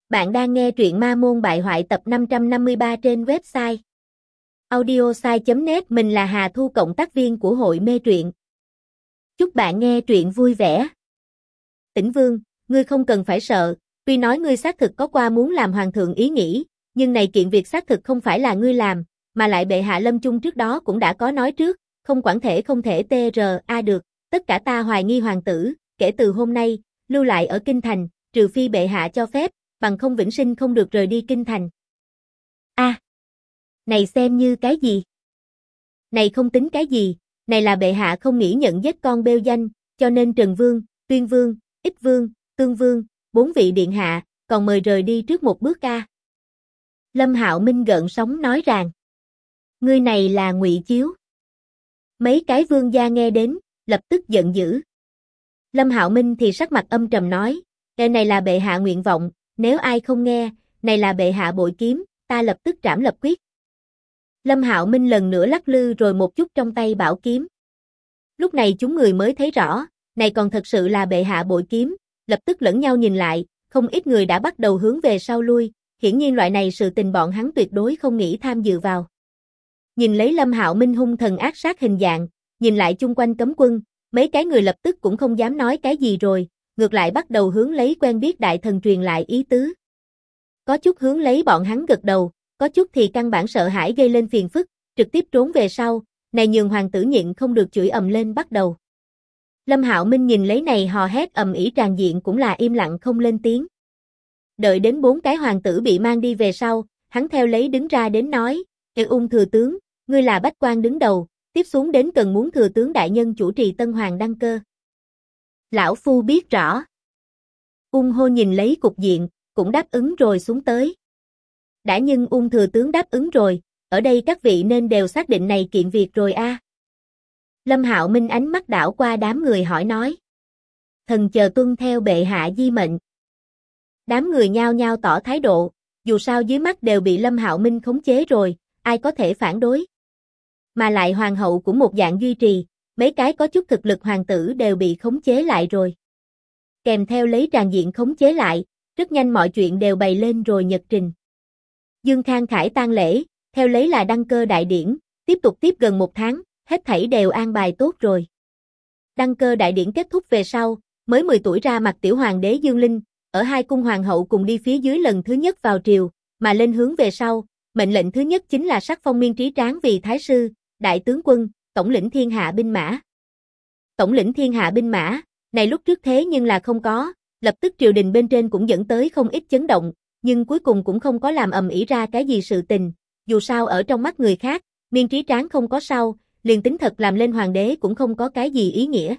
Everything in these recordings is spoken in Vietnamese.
Bạn đang nghe truyện Ma Môn Bại Hoại tập 553 trên website audiosai.net. Mình là Hà Thu, cộng tác viên của hội mê truyện. Chúc bạn nghe truyện vui vẻ. Tĩnh Vương, ngươi không cần phải sợ, tuy nói ngươi xác thực có qua muốn làm hoàng thượng ý nghĩ, nhưng này kiện việc xác thực không phải là ngươi làm, mà lại bệ hạ lâm chung trước đó cũng đã có nói trước, không quản thể không thể TRA được, tất cả ta hoài nghi hoàng tử, kể từ hôm nay, lưu lại ở kinh thành, trừ phi bệ hạ cho phép, bằng không vĩnh sinh không được rời đi kinh thành. Này xem như cái gì? Này không tính cái gì, này là bệ hạ không nghĩ nhận giết con bêu danh, cho nên Trần Vương, Tuyên Vương, Ích Vương, Tương Vương, 4 vị điện hạ, còn mời rời đi trước một bước a. Lâm Hạo Minh gợn sóng nói rằng, ngươi này là ngụy chiếu. Mấy cái vương gia nghe đến, lập tức giận dữ. Lâm Hạo Minh thì sắc mặt âm trầm nói, cái này là bệ hạ nguyện vọng, nếu ai không nghe, này là bệ hạ bội kiếm, ta lập tức trảm lập quyết. Lâm Hạo Minh lần nữa lắc lư rồi một chút trong tay bảo kiếm. Lúc này chúng người mới thấy rõ, này còn thật sự là bệ hạ bội kiếm, lập tức lẫn nhau nhìn lại, không ít người đã bắt đầu hướng về sau lui, hiển nhiên loại này sự tình bọn hắn tuyệt đối không nghĩ tham dự vào. Nhìn lấy Lâm Hạo Minh hung thần ác sát hình dạng, nhìn lại chung quanh cấm quân, mấy cái người lập tức cũng không dám nói cái gì rồi, ngược lại bắt đầu hướng lấy quen biết đại thần truyền lại ý tứ. Có chút hướng lấy bọn hắn gật đầu, có chút thì căn bản sợ hãi gây lên phiền phức, trực tiếp trốn về sau, này nhường hoàng tử nhịn không được chửi ầm lên bắt đầu. Lâm Hạo Minh nhìn lấy này hò hét ầm ĩ tràn diện cũng là im lặng không lên tiếng. Đợi đến 4 cái hoàng tử bị mang đi về sau, hắn theo lấy đứng ra đến nói, Ung thừa tướng, ngươi là bách quan đứng đầu, tiếp xuống đến cần muốn thừa tướng đại nhân chủ trì tân hoàng đăng cơ. Lão phu biết rõ. Ung hô nhìn lấy cục diện, cũng đáp ứng rồi xuống tới. Đã nhưng Ung thừa tướng đáp ứng rồi, ở đây các vị nên đều xác định này kiện việc rồi a. Lâm Hạo Minh ánh mắt đảo qua đám người hỏi nói. Thần chờ tuân theo bệ hạ di mệnh. Đám người nhao nhao tỏ thái độ, dù sao dưới mắt đều bị Lâm Hạo Minh khống chế rồi, ai có thể phản đối. Mà lại hoàng hậu cũng một dạng duy trì, mấy cái có chút thực lực hoàng tử đều bị khống chế lại rồi. Kèm theo lấy tràn diện khống chế lại, rất nhanh mọi chuyện đều bày lên rồi nhật trình. Dương Khang Khải tang lễ, theo lấy là đăng cơ đại điển, tiếp tục tiếp gần 1 tháng, hết thảy đều an bài tốt rồi. Đăng cơ đại điển kết thúc về sau, mới 10 tuổi ra mặt tiểu hoàng đế Dương Linh, ở 2 cung hoàng hậu cùng đi phía dưới lần thứ nhất vào triều, mà lên hướng về sau, mệnh lệnh thứ nhất chính là sắc phong Miên Trí Tráng vì thái sư, đại tướng quân, tổng lĩnh thiên hạ binh mã. Tổng lĩnh thiên hạ binh mã, này lúc trước thế nhưng là không có, lập tức triều đình bên trên cũng dẫn tới không ít chấn động, nhưng cuối cùng cũng không có làm ầm ĩ ra cái gì sự tình, dù sao ở trong mắt người khác, Miên Trí Tráng không có sau, liền tính thật làm lên hoàng đế cũng không có cái gì ý nghĩa.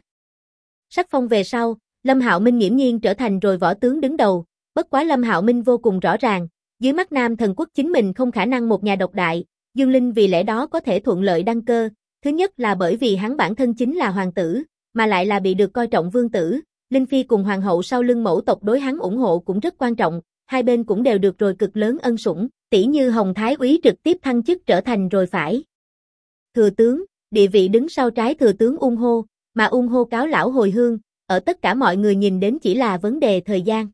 Sắc phong về sau, Lâm Hạo Minh nghiễm nhiên trở thành rồi võ tướng đứng đầu, bất quá Lâm Hạo Minh vô cùng rõ ràng, dưới mắt Nam Thần Quốc chính mình không khả năng một nhà độc đại, Dương Linh vì lẽ đó có thể thuận lợi đăng cơ, thứ nhất là bởi vì hắn bản thân chính là hoàng tử, mà lại là bị được coi trọng vương tử, Linh Phi cùng hoàng hậu sau lưng mẫu tộc đối hắn ủng hộ cũng rất quan trọng, hai bên cũng đều được rồi cực lớn ân sủng, tỷ như Hồng Thái úy trực tiếp thăng chức trở thành rồi phải thừa tướng, địa vị đứng sau trái thừa tướng Ung hô, mà Ung hô cáo lão hồi hương, ở tất cả mọi người nhìn đến chỉ là vấn đề thời gian.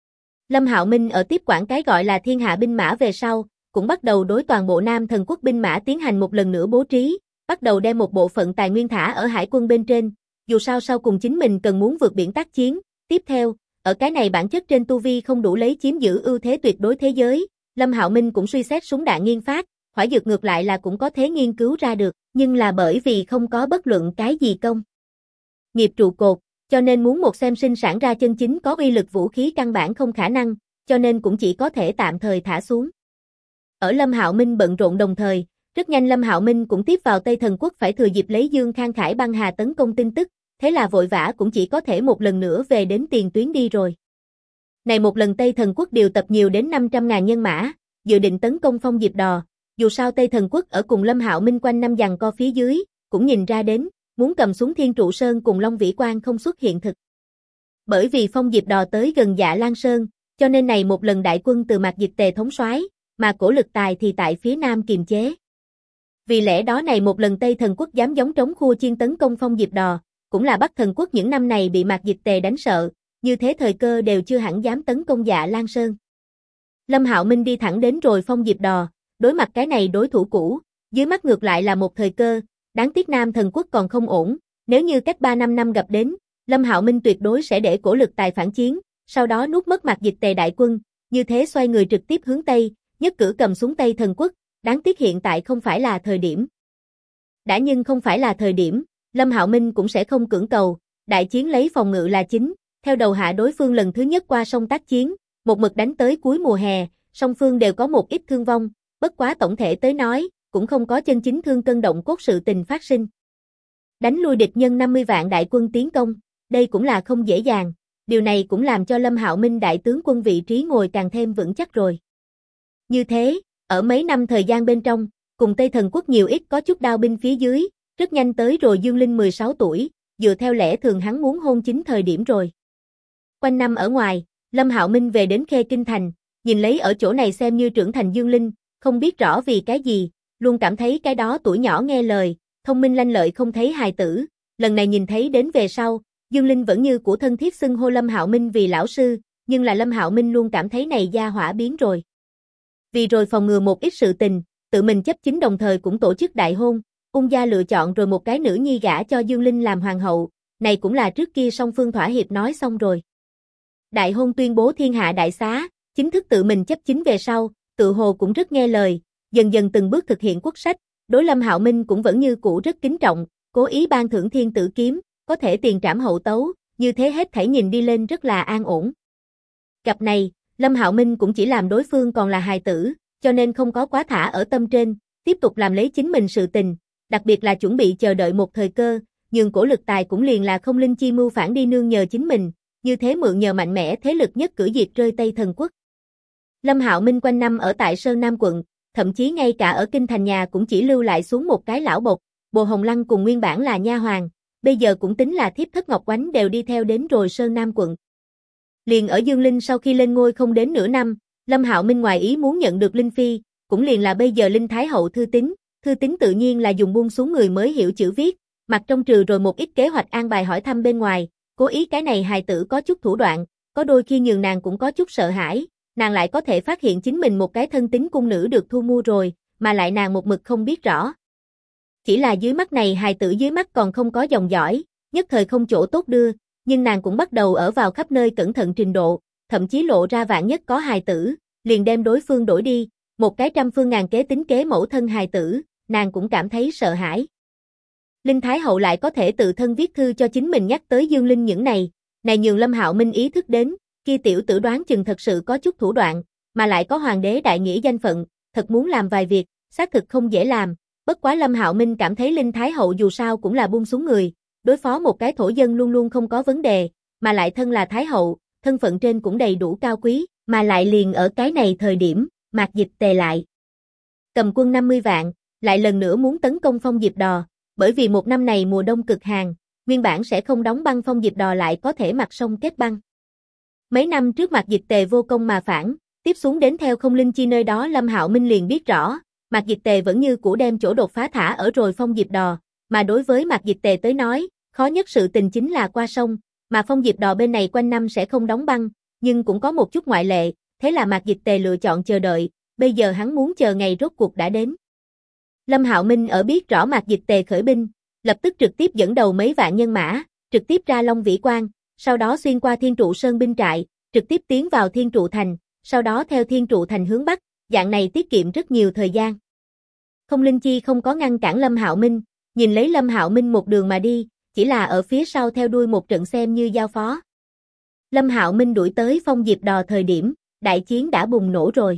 Lâm Hạo Minh ở tiếp quản cái gọi là thiên hạ binh mã về sau, cũng bắt đầu đối toàn bộ Nam Thần Quốc binh mã tiến hành một lần nữa bố trí, bắt đầu đem một bộ phận tài nguyên thả ở hải quân bên trên, dù sao sau cùng chính mình cần muốn vượt biển tác chiến. Tiếp theo, ở cái này bản chất trên tu vi không đủ lấy chiếm giữ ưu thế tuyệt đối thế giới, Lâm Hạo Minh cũng suy xét súng đạn nghiên phát, hỏa dược ngược lại là cũng có thể nghiên cứu ra được, nhưng là bởi vì không có bất luận cái gì công nghiệp trụ cột, cho nên muốn một xem sinh sản ra chân chính có uy lực vũ khí căn bản không khả năng, cho nên cũng chỉ có thể tạm thời thả xuống. Ở Lâm Hạo Minh bận rộn đồng thời, rất nhanh Lâm Hạo Minh cũng tiếp vào Tây Thần Quốc phải thừa dịp lấy Dương Khang Khải băng hà tấn công tin tức, thế là vội vã cũng chỉ có thể một lần nữa về đến tiền tuyến đi rồi. Này một lần Tây Thần Quốc điều tập nhiều đến 500.000 nhân mã, dự định tấn công Phong Diệp Đò, dù sao Tây Thần Quốc ở cùng Lâm Hạo Minh quanh năm giằng co phía dưới, cũng nhìn ra đến, muốn cầm xuống Thiên Trụ Sơn cùng Long Vĩ Quan không xuất hiện thực. Bởi vì Phong Diệp Đò tới gần Dạ Lan Sơn, cho nên này một lần đại quân từ Mạc Dịch Tề thống soái, mà Cổ Lực Tài thì tại phía nam kiềm chế. Vì lẽ đó này một lần Tây Thần Quốc dám giống trống khua chiên tấn công Phong Diệp Đò, cũng là Bắc Thần Quốc những năm này bị Mạc Dịch Tề đánh sợ, như thế thời cơ đều chưa hẳn dám tấn công Dạ Lan Sơn. Lâm Hạo Minh đi thẳng đến rồi Phong Diệp Đò, đối mặt cái này đối thủ cũ, dưới mắt ngược lại là một thời cơ, đáng tiếc Nam Thần Quốc còn không ổn, nếu như cách 3-5 năm gặp đến, Lâm Hạo Minh tuyệt đối sẽ để cổ lực tài phản chiến, sau đó nuốt mất Mạc Dịch Tề đại quân, như thế xoay người trực tiếp hướng Tây, nhất cử cầm xuống Tây Thần Quốc, đáng tiếc hiện tại không phải là thời điểm. Đã nhưng không phải là thời điểm, Lâm Hạo Minh cũng sẽ không cưỡng cầu, đại chiến lấy phòng ngự là chính, theo đầu hạ đối phương lần thứ nhất qua sông tác chiến, một mực đánh tới cuối mùa hè, song phương đều có một ít thương vong, bất quá tổng thể tới nói, cũng không có chân chính thương cân động cốt sự tình phát sinh. Đánh lui địch nhân 50 vạn đại quân tiến công, đây cũng là không dễ dàng, điều này cũng làm cho Lâm Hạo Minh đại tướng quân vị trí ngồi càng thêm vững chắc rồi. Như thế, ở mấy năm thời gian bên trong, cùng Tây Thần Quốc nhiều ít có chút đao binh phía dưới, rất nhanh tới rồi Dương Linh 16 tuổi, dựa theo lẽ thường hắn muốn hôn chính thời điểm rồi. Quanh năm ở ngoài, Lâm Hạo Minh về đến Khê Kinh Thành, nhìn lấy ở chỗ này xem như trưởng thành Dương Linh, không biết rõ vì cái gì, luôn cảm thấy cái đó tuổi nhỏ nghe lời, thông minh lanh lợi không thấy hài tử, lần này nhìn thấy đến về sau, Dương Linh vẫn như của thân thiết xưng hô Lâm Hạo Minh vì lão sư, nhưng là Lâm Hạo Minh luôn cảm thấy này gia hỏa biến rồi. Vì rồi phòng ngừa một ít sự tình, tự mình chấp chính đồng thời cũng tổ chức đại hôn, Ung gia lựa chọn rồi một cái nữ nhi gả cho Dương Linh làm hoàng hậu, này cũng là trước kia song phương thỏa hiệp nói xong rồi. Đại hôn tuyên bố thiên hạ đại xá, chính thức tự mình chấp chính về sau, tự hồ cũng rất nghe lời, dần dần từng bước thực hiện quốc sách, đối Lâm Hạo Minh cũng vẫn như cũ rất kính trọng, cố ý ban thưởng thiên tử kiếm, có thể tiền trảm hậu tấu, như thế hết thảy nhìn đi lên rất là an ổn. Cặp này, Lâm Hạo Minh cũng chỉ làm đối phương còn là hài tử, cho nên không có quá thả ở tâm trên, tiếp tục làm lấy chính mình sự tình, đặc biệt là chuẩn bị chờ đợi một thời cơ, nhường cổ lực tài cũng liền là không linh chi mưu phản đi nương nhờ chính mình, như thế mượn nhờ mạnh mẽ thế lực nhất cử diệt rơi Tây Thần Quốc. Lâm Hạo Minh quanh năm ở tại Sơn Nam quận, thậm chí ngay cả ở kinh thành nhà cũng chỉ lưu lại xuống một cái lão bộc, Bồ Hồng Lăng cùng nguyên bản là nha hoàn, bây giờ cũng tính là thiếp thất Ngọc Oánh đều đi theo đến rồi Sơn Nam quận. Liền ở Dương Linh sau khi lên ngôi không đến nửa năm, Lâm Hạo Minh ngoài ý muốn nhận được Linh Phi, cũng liền là bây giờ Linh Thái Hậu thư tín tự nhiên là dùng buông xuống người mới hiểu chữ viết, mặt trong trừ rồi một ít kế hoạch an bài hỏi thăm bên ngoài, cố ý cái này hài tử có chút thủ đoạn, có đôi khi nhường nàng cũng có chút sợ hãi, nàng lại có thể phát hiện chính mình một cái thân tín cung nữ được thu mua rồi, mà lại nàng một mực không biết rõ. Chỉ là dưới mắt này hài tử dưới mắt còn không có dòng dõi, nhất thời không chỗ tốt đưa, nhưng nàng cũng bắt đầu ở vào khắp nơi cẩn thận trình độ, thậm chí lộ ra vạn nhất có hài tử, liền đem đối phương đổi đi, một cái trăm phương ngàn kế tính kế mẫu thân hài tử, nàng cũng cảm thấy sợ hãi. Linh Thái Hậu lại có thể tự thân viết thư cho chính mình nhắc tới Dương Linh những này nhường Lâm Hạo Minh ý thức đến, kia tiểu tử đoán chừng thật sự có chút thủ đoạn, mà lại có hoàng đế đại nghĩa danh phận, thật muốn làm vài việc, xác thực không dễ làm, bất quá Lâm Hạo Minh cảm thấy Linh Thái Hậu dù sao cũng là buông xuống người, đối phó một cái thổ dân luôn luôn không có vấn đề, mà lại thân là Thái Hậu, thân phận trên cũng đầy đủ cao quý, mà lại liền ở cái này thời điểm, Mạc Dịch Tề lại cầm quân 50 vạn, lại lần nữa muốn tấn công Phong Diệp Đò, bởi vì một năm này mùa đông cực hàn, nguyên bản sẽ không đóng băng Phong Diệp Đò lại có thể mặt sông kết băng. Mấy năm trước Mạc Dịch Tề vô công mà phản, tiếp xuống đến theo không linh chi nơi đó Lâm Hạo Minh liền biết rõ, Mạc Dịch Tề vẫn như cũ đem chỗ đột phá thả ở rồi Phong Diệp Đò, mà đối với Mạc Dịch Tề tới nói, khó nhất sự tình chính là qua sông, mà Phong Diệp Đò bên này quanh năm sẽ không đóng băng, nhưng cũng có một chút ngoại lệ, thế là Mạc Dịch Tề lựa chọn chờ đợi, bây giờ hắn muốn chờ ngày rốt cuộc đã đến. Lâm Hạo Minh ở biết rõ Mạc Dịch Tề khởi binh, lập tức trực tiếp dẫn đầu mấy vạn nhân mã, trực tiếp ra Long Vĩ Quan, sau đó xuyên qua Thiên Trụ Sơn binh trại, trực tiếp tiến vào Thiên Trụ Thành, sau đó theo Thiên Trụ Thành hướng Bắc, dạng này tiết kiệm rất nhiều thời gian. Không linh chi không có ngăn cản Lâm Hạo Minh, nhìn lấy Lâm Hạo Minh một đường mà đi, chỉ là ở phía sau theo đuôi một trận xem như giao phó. Lâm Hạo Minh đuổi tới Phong Diệp Đò thời điểm, đại chiến đã bùng nổ rồi.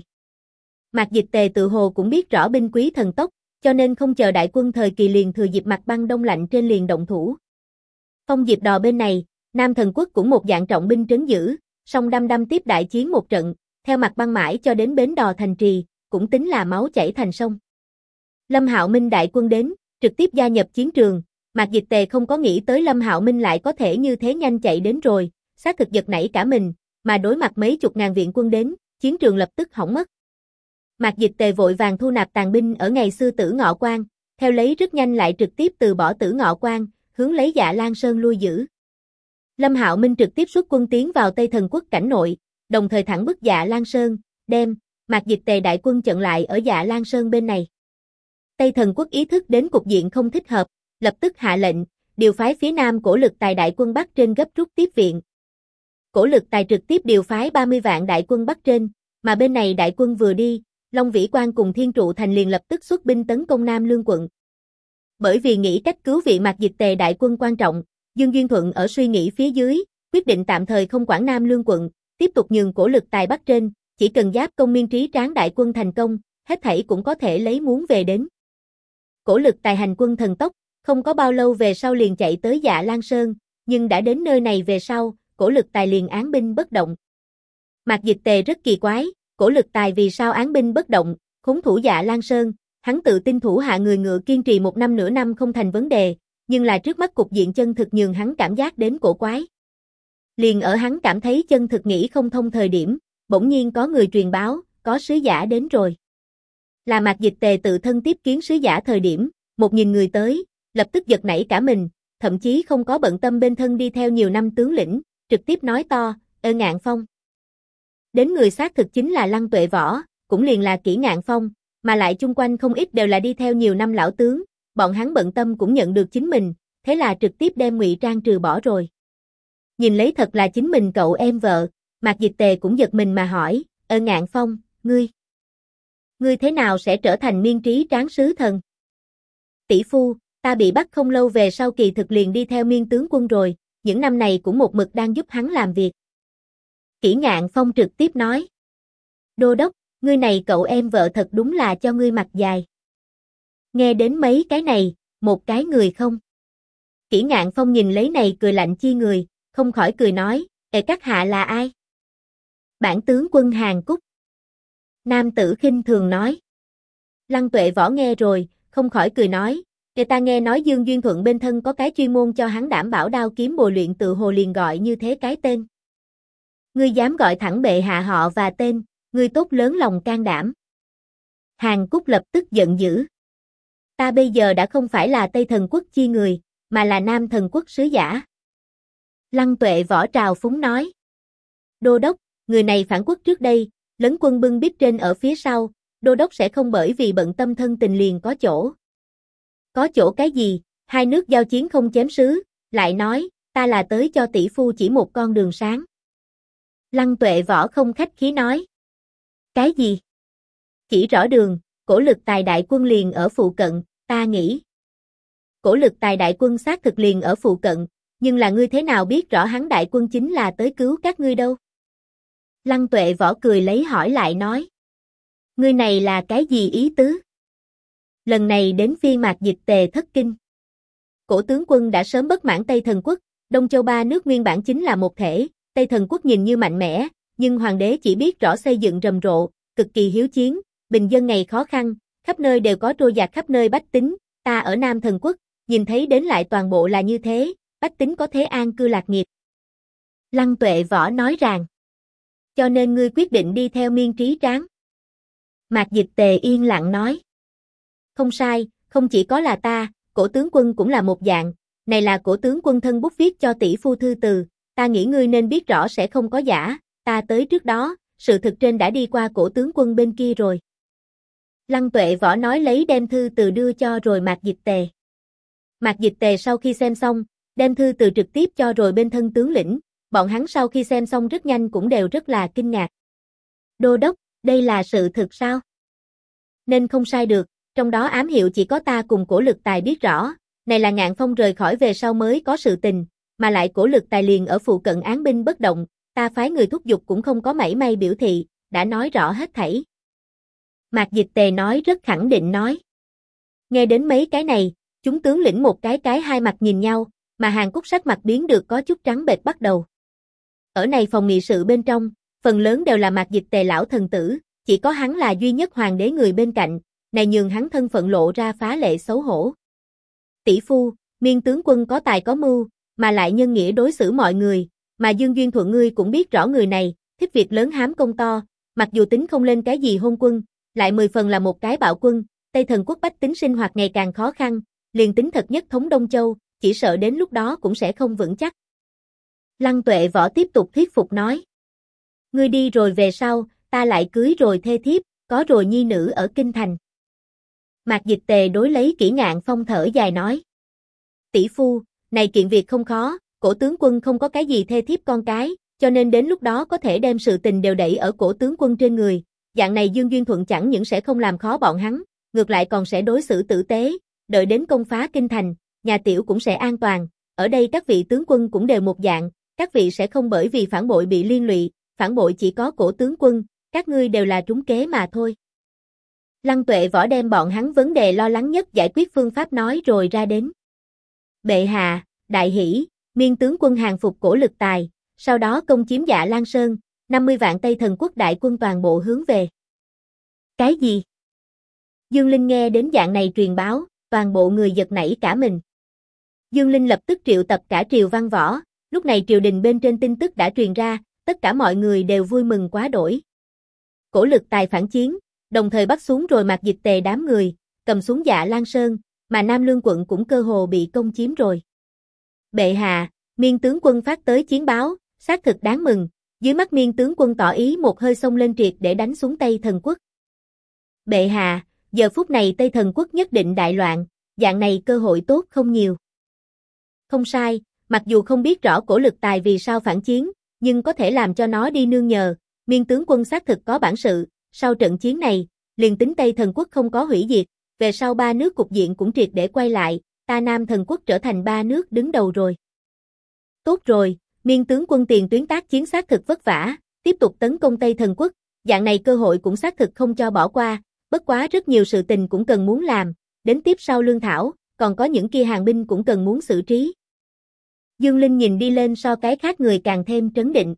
Mạc Dịch Tề tự hồ cũng biết rõ binh quý thần tốc, cho nên không chờ đại quân thời kỳ liền thừa dịp mặt băng đông lạnh trên liền động thủ. Phong Diệp Đò bên này, Nam Thần Quốc cũng một dạng trọng binh trấn giữ, song đăm đăm tiếp đại chiến một trận, theo mặt băng mãi cho đến bến đò thành trì, cũng tính là máu chảy thành sông. Lâm Hạo Minh đại quân đến, trực tiếp gia nhập chiến trường, Mạc Dịch Tề không có nghĩ tới Lâm Hạo Minh lại có thể như thế nhanh chạy đến rồi, xác thực giật nảy cả mình, mà đối mặt mấy chục ngàn viện quân đến, chiến trường lập tức hỏng mất. Mạc Dịch Tề vội vàng thu nạp tàn binh ở ngày xưa Tử Ngọ Quan, theo lấy rất nhanh lại trực tiếp từ bỏ Tử Ngọ Quan, hướng lấy Dạ Lan Sơn lui giữ. Lâm Hạo Minh trực tiếp xuất quân tiến vào Tây Thần Quốc cảnh nội, đồng thời thẳng bức Dạ Lan Sơn, đem, Mạc Dịch Tề đại quân chặn lại ở Dạ Lan Sơn bên này. Tây Thần Quốc ý thức đến cục diện không thích hợp, lập tức hạ lệnh, điều phái phía Nam Cổ Lực Tài đại quân Bắc trên gấp rút tiếp viện. Cổ Lực Tài trực tiếp điều phái 30 vạn đại quân Bắc trên, mà bên này đại quân vừa đi, Long Vĩ Quan cùng Thiên Trụ Thành liền lập tức xuất binh tấn công Nam Lương quận. Bởi vì nghĩ cách cứu viện Mạc Dịch Tề đại quân quan trọng, Dương Duyên Thuận ở suy nghĩ phía dưới, quyết định tạm thời không quản Nam Lương quận, tiếp tục nhường Cổ Lực Tài Bắc trên, chỉ cần giáp công Miên Trí Tráng đại quân thành công, hết thảy cũng có thể lấy muốn về đến. Cổ Lực Tài hành quân thần tốc, không có bao lâu về sau liền chạy tới Dạ Lan Sơn, nhưng đã đến nơi này về sau, Cổ Lực Tài liền án binh bất động. Mạc Dịch Tề rất kỳ quái, Cổ Lực Tài vì sao án binh bất động, khốn thủ Dạ Lan Sơn, hắn tự tin thủ hạ người ngựa kiên trì 1 năm nửa năm không thành vấn đề, nhưng là trước mắt cục diện chân thực nhường hắn cảm giác đến cổ quái. Liền ở hắn cảm thấy chân thực nghĩ không thông thời điểm, bỗng nhiên có người truyền báo, có sứ giả đến rồi. Là Mạc Dịch Tề tự thân tiếp kiến sứ giả thời điểm, một nhìn người tới, lập tức giật nảy cả mình, thậm chí không có bận tâm bên thân đi theo nhiều năm tướng lĩnh, trực tiếp nói to, Ơ Ngạn Phong. Đến người xác thực chính là Lăng Tuệ Võ, cũng liền là Kỷ Ngạn Phong, mà lại chung quanh không ít đều là đi theo nhiều năm lão tướng, bọn hắn bận tâm cũng nhận được chính mình, thế là trực tiếp đem ngụy trang trừ bỏ rồi. Nhìn lấy thật là chính mình cậu em vợ, Mạc Dịch Tề cũng giật mình mà hỏi, Ơ Ngạn Phong, ngươi thế nào sẽ trở thành Miên Trí Tráng sứ thần? Tỷ phu, ta bị bắt không lâu về sau kỳ thực liền đi theo Miên tướng quân rồi, những năm này cũng một mực đang giúp hắn làm việc. Kỷ Ngạn Phong trực tiếp nói. Đô đốc, ngươi này cậu em vợ thật đúng là cho ngươi mặt dài. Nghe đến mấy cái này, một cái người không. Kỷ Ngạn Phong nhìn lấy này cười lạnh chi người, không khỏi cười nói, Ê các hạ là ai? Bản tướng quân Hàn Cúc. Nam tử khinh thường nói. Lăng Tuệ Võ nghe rồi, không khỏi cười nói, Ê ta nghe nói Dương Duyên Thuận bên thân có cái chuyên môn cho hắn đảm bảo đao kiếm bồi luyện tự hồ liền gọi như thế cái tên. Ngươi dám gọi thẳng bệ hạ họ và tên, ngươi tốt lớn lòng can đảm. Hàn Cúc lập tức giận dữ. Ta bây giờ đã không phải là Tây Thần Quốc chi người, mà là Nam Thần Quốc sứ giả. Lăng Tuệ Võ trào phúng nói. Đô đốc, người này phản quốc trước đây, lấn quân bưng bít trên ở phía sau, đô đốc sẽ không bởi vì bận tâm thân tình liền có chỗ. Có chỗ cái gì, hai nước giao chiến không chém sứ, lại nói, ta là tới cho tỷ phu chỉ một con đường sáng. Lăng Tuệ Võ không khách khí nói. Cái gì? Chỉ rõ đường, Cổ Lực Tài đại quân liền ở phụ cận, ta nghĩ. Cổ Lực Tài đại quân xác thực liền ở phụ cận, nhưng là ngươi thế nào biết rõ hắn đại quân chính là tới cứu các ngươi đâu? Lăng Tuệ Võ cười lấy hỏi lại nói. Ngươi này là cái gì ý tứ? Lần này đến phiên Mạc Dịch Tề thất kinh. Cổ tướng quân đã sớm bất mãn Tây Thần Quốc, Đông Châu ba nước nguyên bản chính là một thể, Tây Thần Quốc nhìn như mạnh mẽ, nhưng hoàng đế chỉ biết rõ xây dựng rầm rộ, cực kỳ hiếu chiến, bình dân ngày khó khăn, khắp nơi đều có trôi dạt khắp nơi bách tính, ta ở Nam Thần Quốc, nhìn thấy đến lại toàn bộ là như thế, bách tính có thế an cư lạc nghiệp. Lăng Tuệ Võ nói rằng, cho nên ngươi quyết định đi theo Miên Trí Tráng. Mạc Dịch Tề yên lặng nói, không sai, không chỉ có là ta, Cổ tướng quân cũng là một dạng, này là Cổ tướng quân thân bút viết cho tỷ phu thư từ, ta nghĩ ngươi nên biết rõ sẽ không có giả, ta tới trước đó, sự thực trên đã đi qua Cổ tướng quân bên kia rồi. Lăng Tuệ Võ nói lấy đem thư từ đưa cho rồi Mạc Dịch Tề. Mạc Dịch Tề sau khi xem xong, đem thư từ trực tiếp cho rồi bên thân tướng lĩnh, bọn hắn sau khi xem xong rất nhanh cũng đều rất là kinh ngạc. Đô đốc, đây là sự thực sao? Nên không sai được, trong đó ám hiệu chỉ có ta cùng Cổ Lực Tài biết rõ, này là Ngạn Phong rời khỏi về sau mới có sự tình, mà lại Cổ Lực Tài liền ở phụ cận án binh bất động, ta phái người thúc giục cũng không có mảy may biểu thị, đã nói rõ hết thảy. Mạc Dịch Tề nói rất khẳng định nói. Nghe đến mấy cái này, chúng tướng lĩnh một cái hai mặt nhìn nhau, mà Hàn Cúc sắc mặt biến được có chút trắng bệch bắt đầu. Ở này phòng nghị sự bên trong, phần lớn đều là Mạc Dịch Tề lão thần tử, chỉ có hắn là duy nhất hoàng đế người bên cạnh, này nhường hắn thân phận lộ ra phá lệ xấu hổ. Tỷ phu, Miên tướng quân có tài có mưu, mà lại nhân nghĩa đối xử mọi người, mà Dương Duyên Thuận ngươi cũng biết rõ người này, thích việc lớn hám công to, mặc dù tính không lên cái gì hôn quân, lại 10 phần là một cái bạo quân, Tây Thần Quốc bách tính sinh hoạt ngày càng khó khăn, liền tính thật nhất thống Đông Châu, chỉ sợ đến lúc đó cũng sẽ không vững chắc. Lăng Tuệ Võ tiếp tục thuyết phục nói. Ngươi đi rồi về sau, ta lại cưới rồi thê thiếp, có rồi nhi nữ ở kinh thành. Mạc Dịch Tề đối lấy Kỷ Ngạn Phong thở dài nói. Tỷ phu, này kiện việc không khó, cổ tướng quân không có cái gì thê thiếp con cái, cho nên đến lúc đó có thể đem sự tình đều đẩy ở cổ tướng quân trên người, dạng này Dương Duyên Thuận chẳng những sẽ không làm khó bọn hắn, ngược lại còn sẽ đối xử tử tế, đợi đến công phá kinh thành, nhà tiểu cũng sẽ an toàn, ở đây các vị tướng quân cũng đều một dạng, các vị sẽ không bởi vì phản bội bị liên lụy, phản bội chỉ có cổ tướng quân, các ngươi đều là trúng kế mà thôi. Lăng Tuệ Võ đem bọn hắn vấn đề lo lắng nhất giải quyết phương pháp nói rồi ra đến. Bệ hạ, đại hỷ, Miên tướng quân hàng phục Cổ Lực Tài, sau đó công chiếm Dạ Lan Sơn, 50 vạn Tây Thần quốc đại quân toàn bộ hướng về. Cái gì? Dương Linh nghe đến dạng này truyền báo, toàn bộ người giật nảy cả mình. Dương Linh lập tức triệu tập cả triều văn võ, lúc này triều đình bên trên tin tức đã truyền ra, tất cả mọi người đều vui mừng quá đỗi. Cổ Lực Tài phản chiến, đồng thời bắt xuống rồi Mạc Dịch Tề đám người, cầm xuống Dạ Lan Sơn, mà Nam Lương quận cũng cơ hồ bị công chiếm rồi. Bệ hạ, Miên tướng quân phát tới chiến báo, xác thực đáng mừng, dưới mắt Miên tướng quân tỏ ý một hơi xông lên triệt để đánh xuống Tây Thần quốc. Bệ hạ, giờ phút này Tây Thần quốc nhất định đại loạn, dạng này cơ hội tốt không nhiều. Không sai, mặc dù không biết rõ Cổ Lực Tài vì sao phản chiến, nhưng có thể làm cho nó đi nương nhờ, Miên tướng quân xác thực có bản sự, sau trận chiến này, liền tính Tây Thần quốc không có hủy diệt, về sau ba nước cục diện cũng triệt để quay lại, ta Nam Thần quốc trở thành ba nước đứng đầu rồi. Tốt rồi, Miên tướng quân tiền tuyến tác chiến xác thực vất vả, tiếp tục tấn công Tây Thần quốc, dạng này cơ hội cũng xác thực không cho bỏ qua, bất quá rất nhiều sự tình cũng cần muốn làm, đến tiếp sau lương thảo, còn có những kia hàng binh cũng cần muốn xử trí. Dương Linh nhìn đi lên so cái khác người càng thêm trấn định.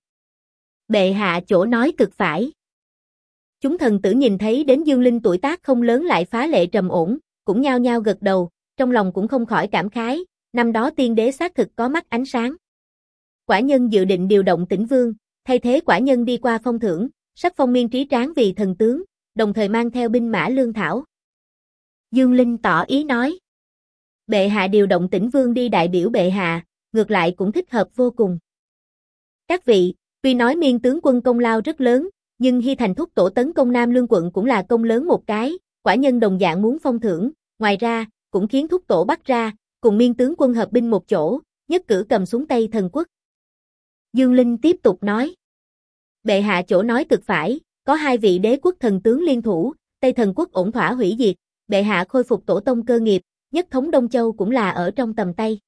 Bệ hạ chỗ nói cực phải. Chúng thần tử nhìn thấy đến Dương Linh tuổi tác không lớn lại phá lệ trầm ổn, cũng nhao nhao gật đầu, trong lòng cũng không khỏi cảm khái, năm đó tiên đế xác thực có mắt ánh sáng. Quả nhân dự định điều động Tĩnh Vương, thay thế quả nhân đi qua phong thưởng, sắc phong Miên Trí Tráng vì thần tướng, đồng thời mang theo binh mã lương thảo. Dương Linh tỏ ý nói. Bệ hạ điều động Tĩnh Vương đi đại biểu bệ hạ, ngược lại cũng thích hợp vô cùng. Các vị, tuy nói Miên tướng quân công lao rất lớn, nhưng Hy Thành thúc tổ tấn công Nam Lương quận cũng là công lớn một cái, quả nhân đồng dạng muốn phong thưởng, ngoài ra, cũng khiến thúc tổ bắt ra, cùng Miên tướng quân hợp binh một chỗ, nhất cử cầm xuống Tây Thần quốc. Dương Linh tiếp tục nói. Bệ hạ chỗ nói cực phải, có hai vị đế quốc thần tướng liên thủ, Tây Thần quốc ổn thỏa hủy diệt, bệ hạ khôi phục tổ tông cơ nghiệp, nhất thống Đông Châu cũng là ở trong tầm tay.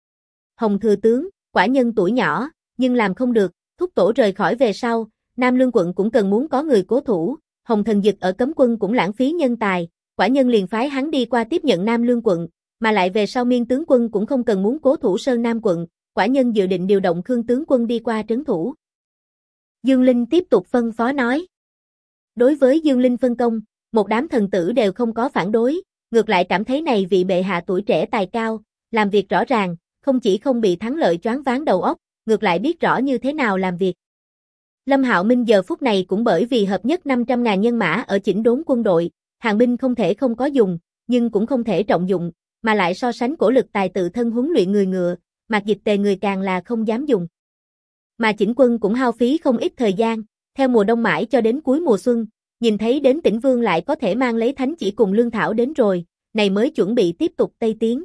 Hồng thừa tướng, quả nhân tuổi nhỏ, nhưng làm không được, thúc tổ rời khỏi về sau, Nam Lương quận cũng cần muốn có người cố thủ, Hồng Thần Dực ở cấm quân cũng lãng phí nhân tài, quả nhân liền phái hắn đi qua tiếp nhận Nam Lương quận, mà lại về sau Miên tướng quân cũng không cần muốn cố thủ Sơn Nam quận, quả nhân dự định điều động Khương tướng quân đi qua trấn thủ. Dương Linh tiếp tục phân phó nói. Đối với Dương Linh phân công, một đám thần tử đều không có phản đối, ngược lại cảm thấy này vị bệ hạ tuổi trẻ tài cao, làm việc rõ ràng, không chỉ không bị thắng lợi choáng váng đầu óc, ngược lại biết rõ như thế nào làm việc. Lâm Hạo Minh giờ phút này cũng bởi vì hợp nhất 500.000 nhân mã ở chỉnh đốn quân đội, hàng binh không thể không có dùng, nhưng cũng không thể trọng dụng, mà lại so sánh Cổ Lực Tài tự thân huấn luyện người ngựa, Mạc Dịch Tề người càng là không dám dùng. Mà chỉnh quân cũng hao phí không ít thời gian, theo mùa đông mãi cho đến cuối mùa xuân, nhìn thấy đến Tĩnh Vương lại có thể mang lấy thánh chỉ cùng lương thảo đến rồi, này mới chuẩn bị tiếp tục Tây tiến.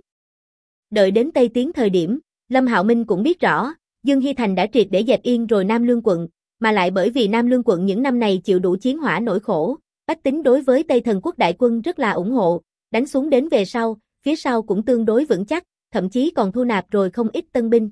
Đợi đến Tây tiến thời điểm, Lâm Hạo Minh cũng biết rõ, Dương Hy Thành đã triệt để dẹp yên rồi Nam Lương quận, mà lại bởi vì Nam Lương quận những năm này chịu đủ chiến hỏa nỗi khổ, bách tính đối với Tây Thần quốc đại quân rất là ủng hộ, đánh xuống đến về sau, phía sau cũng tương đối vững chắc, thậm chí còn thu nạp rồi không ít tân binh.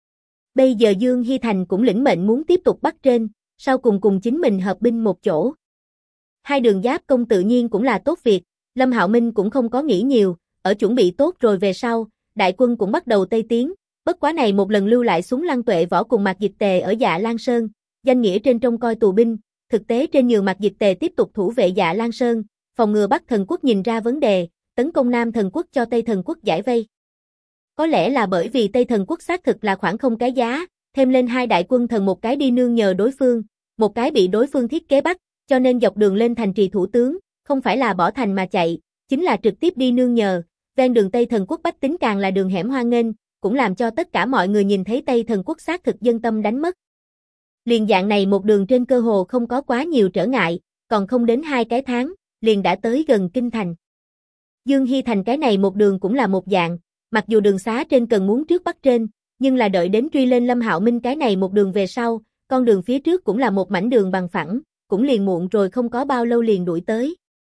Bây giờ Dương Hy Thành cũng lĩnh mệnh muốn tiếp tục bắt trên, sau cùng cùng chính mình hợp binh một chỗ. Hai đường giáp công tự nhiên cũng là tốt việc, Lâm Hạo Minh cũng không có nghĩ nhiều, ở chuẩn bị tốt rồi về sau, đại quân cũng bắt đầu Tây tiến, bất quá này một lần lưu lại xuống Lăng Tuệ Võ cùng Mạc Dịch Tề ở Dạ Lan Sơn, danh nghĩa trên trông coi tù binh, thực tế trên nhường Mạc Dịch Tề tiếp tục thủ vệ Dạ Lan Sơn, phòng ngừa Bắc Thần quốc nhìn ra vấn đề, tấn công Nam Thần quốc cho Tây Thần quốc giải vây. Có lẽ là bởi vì Tây Thần quốc xác thực là khoảng không cái giá, thêm lên hai đại quân thần một cái đi nương nhờ đối phương, một cái bị đối phương thiết kế bắt, cho nên dọc đường lên thành trì thủ tướng, không phải là bỏ thành mà chạy, chính là trực tiếp đi nương nhờ, ven đường Tây Thần quốc bách tính càng là đường hẻm hoang nghênh, cũng làm cho tất cả mọi người nhìn thấy Tây Thần quốc xác thực dân tâm đánh mất. Liền dạng này một đường trên cơ hồ không có quá nhiều trở ngại, còn không đến 2 cái tháng, liền đã tới gần kinh thành. Dương Hy Thành cái này một đường cũng là một dạng, mặc dù đường xá trên cần muốn trước bắt trên, nhưng là đợi đến truy lên Lâm Hạo Minh cái này một đường về sau, con đường phía trước cũng là một mảnh đường bằng phẳng, cũng liền muộn rồi không có bao lâu liền đuổi tới.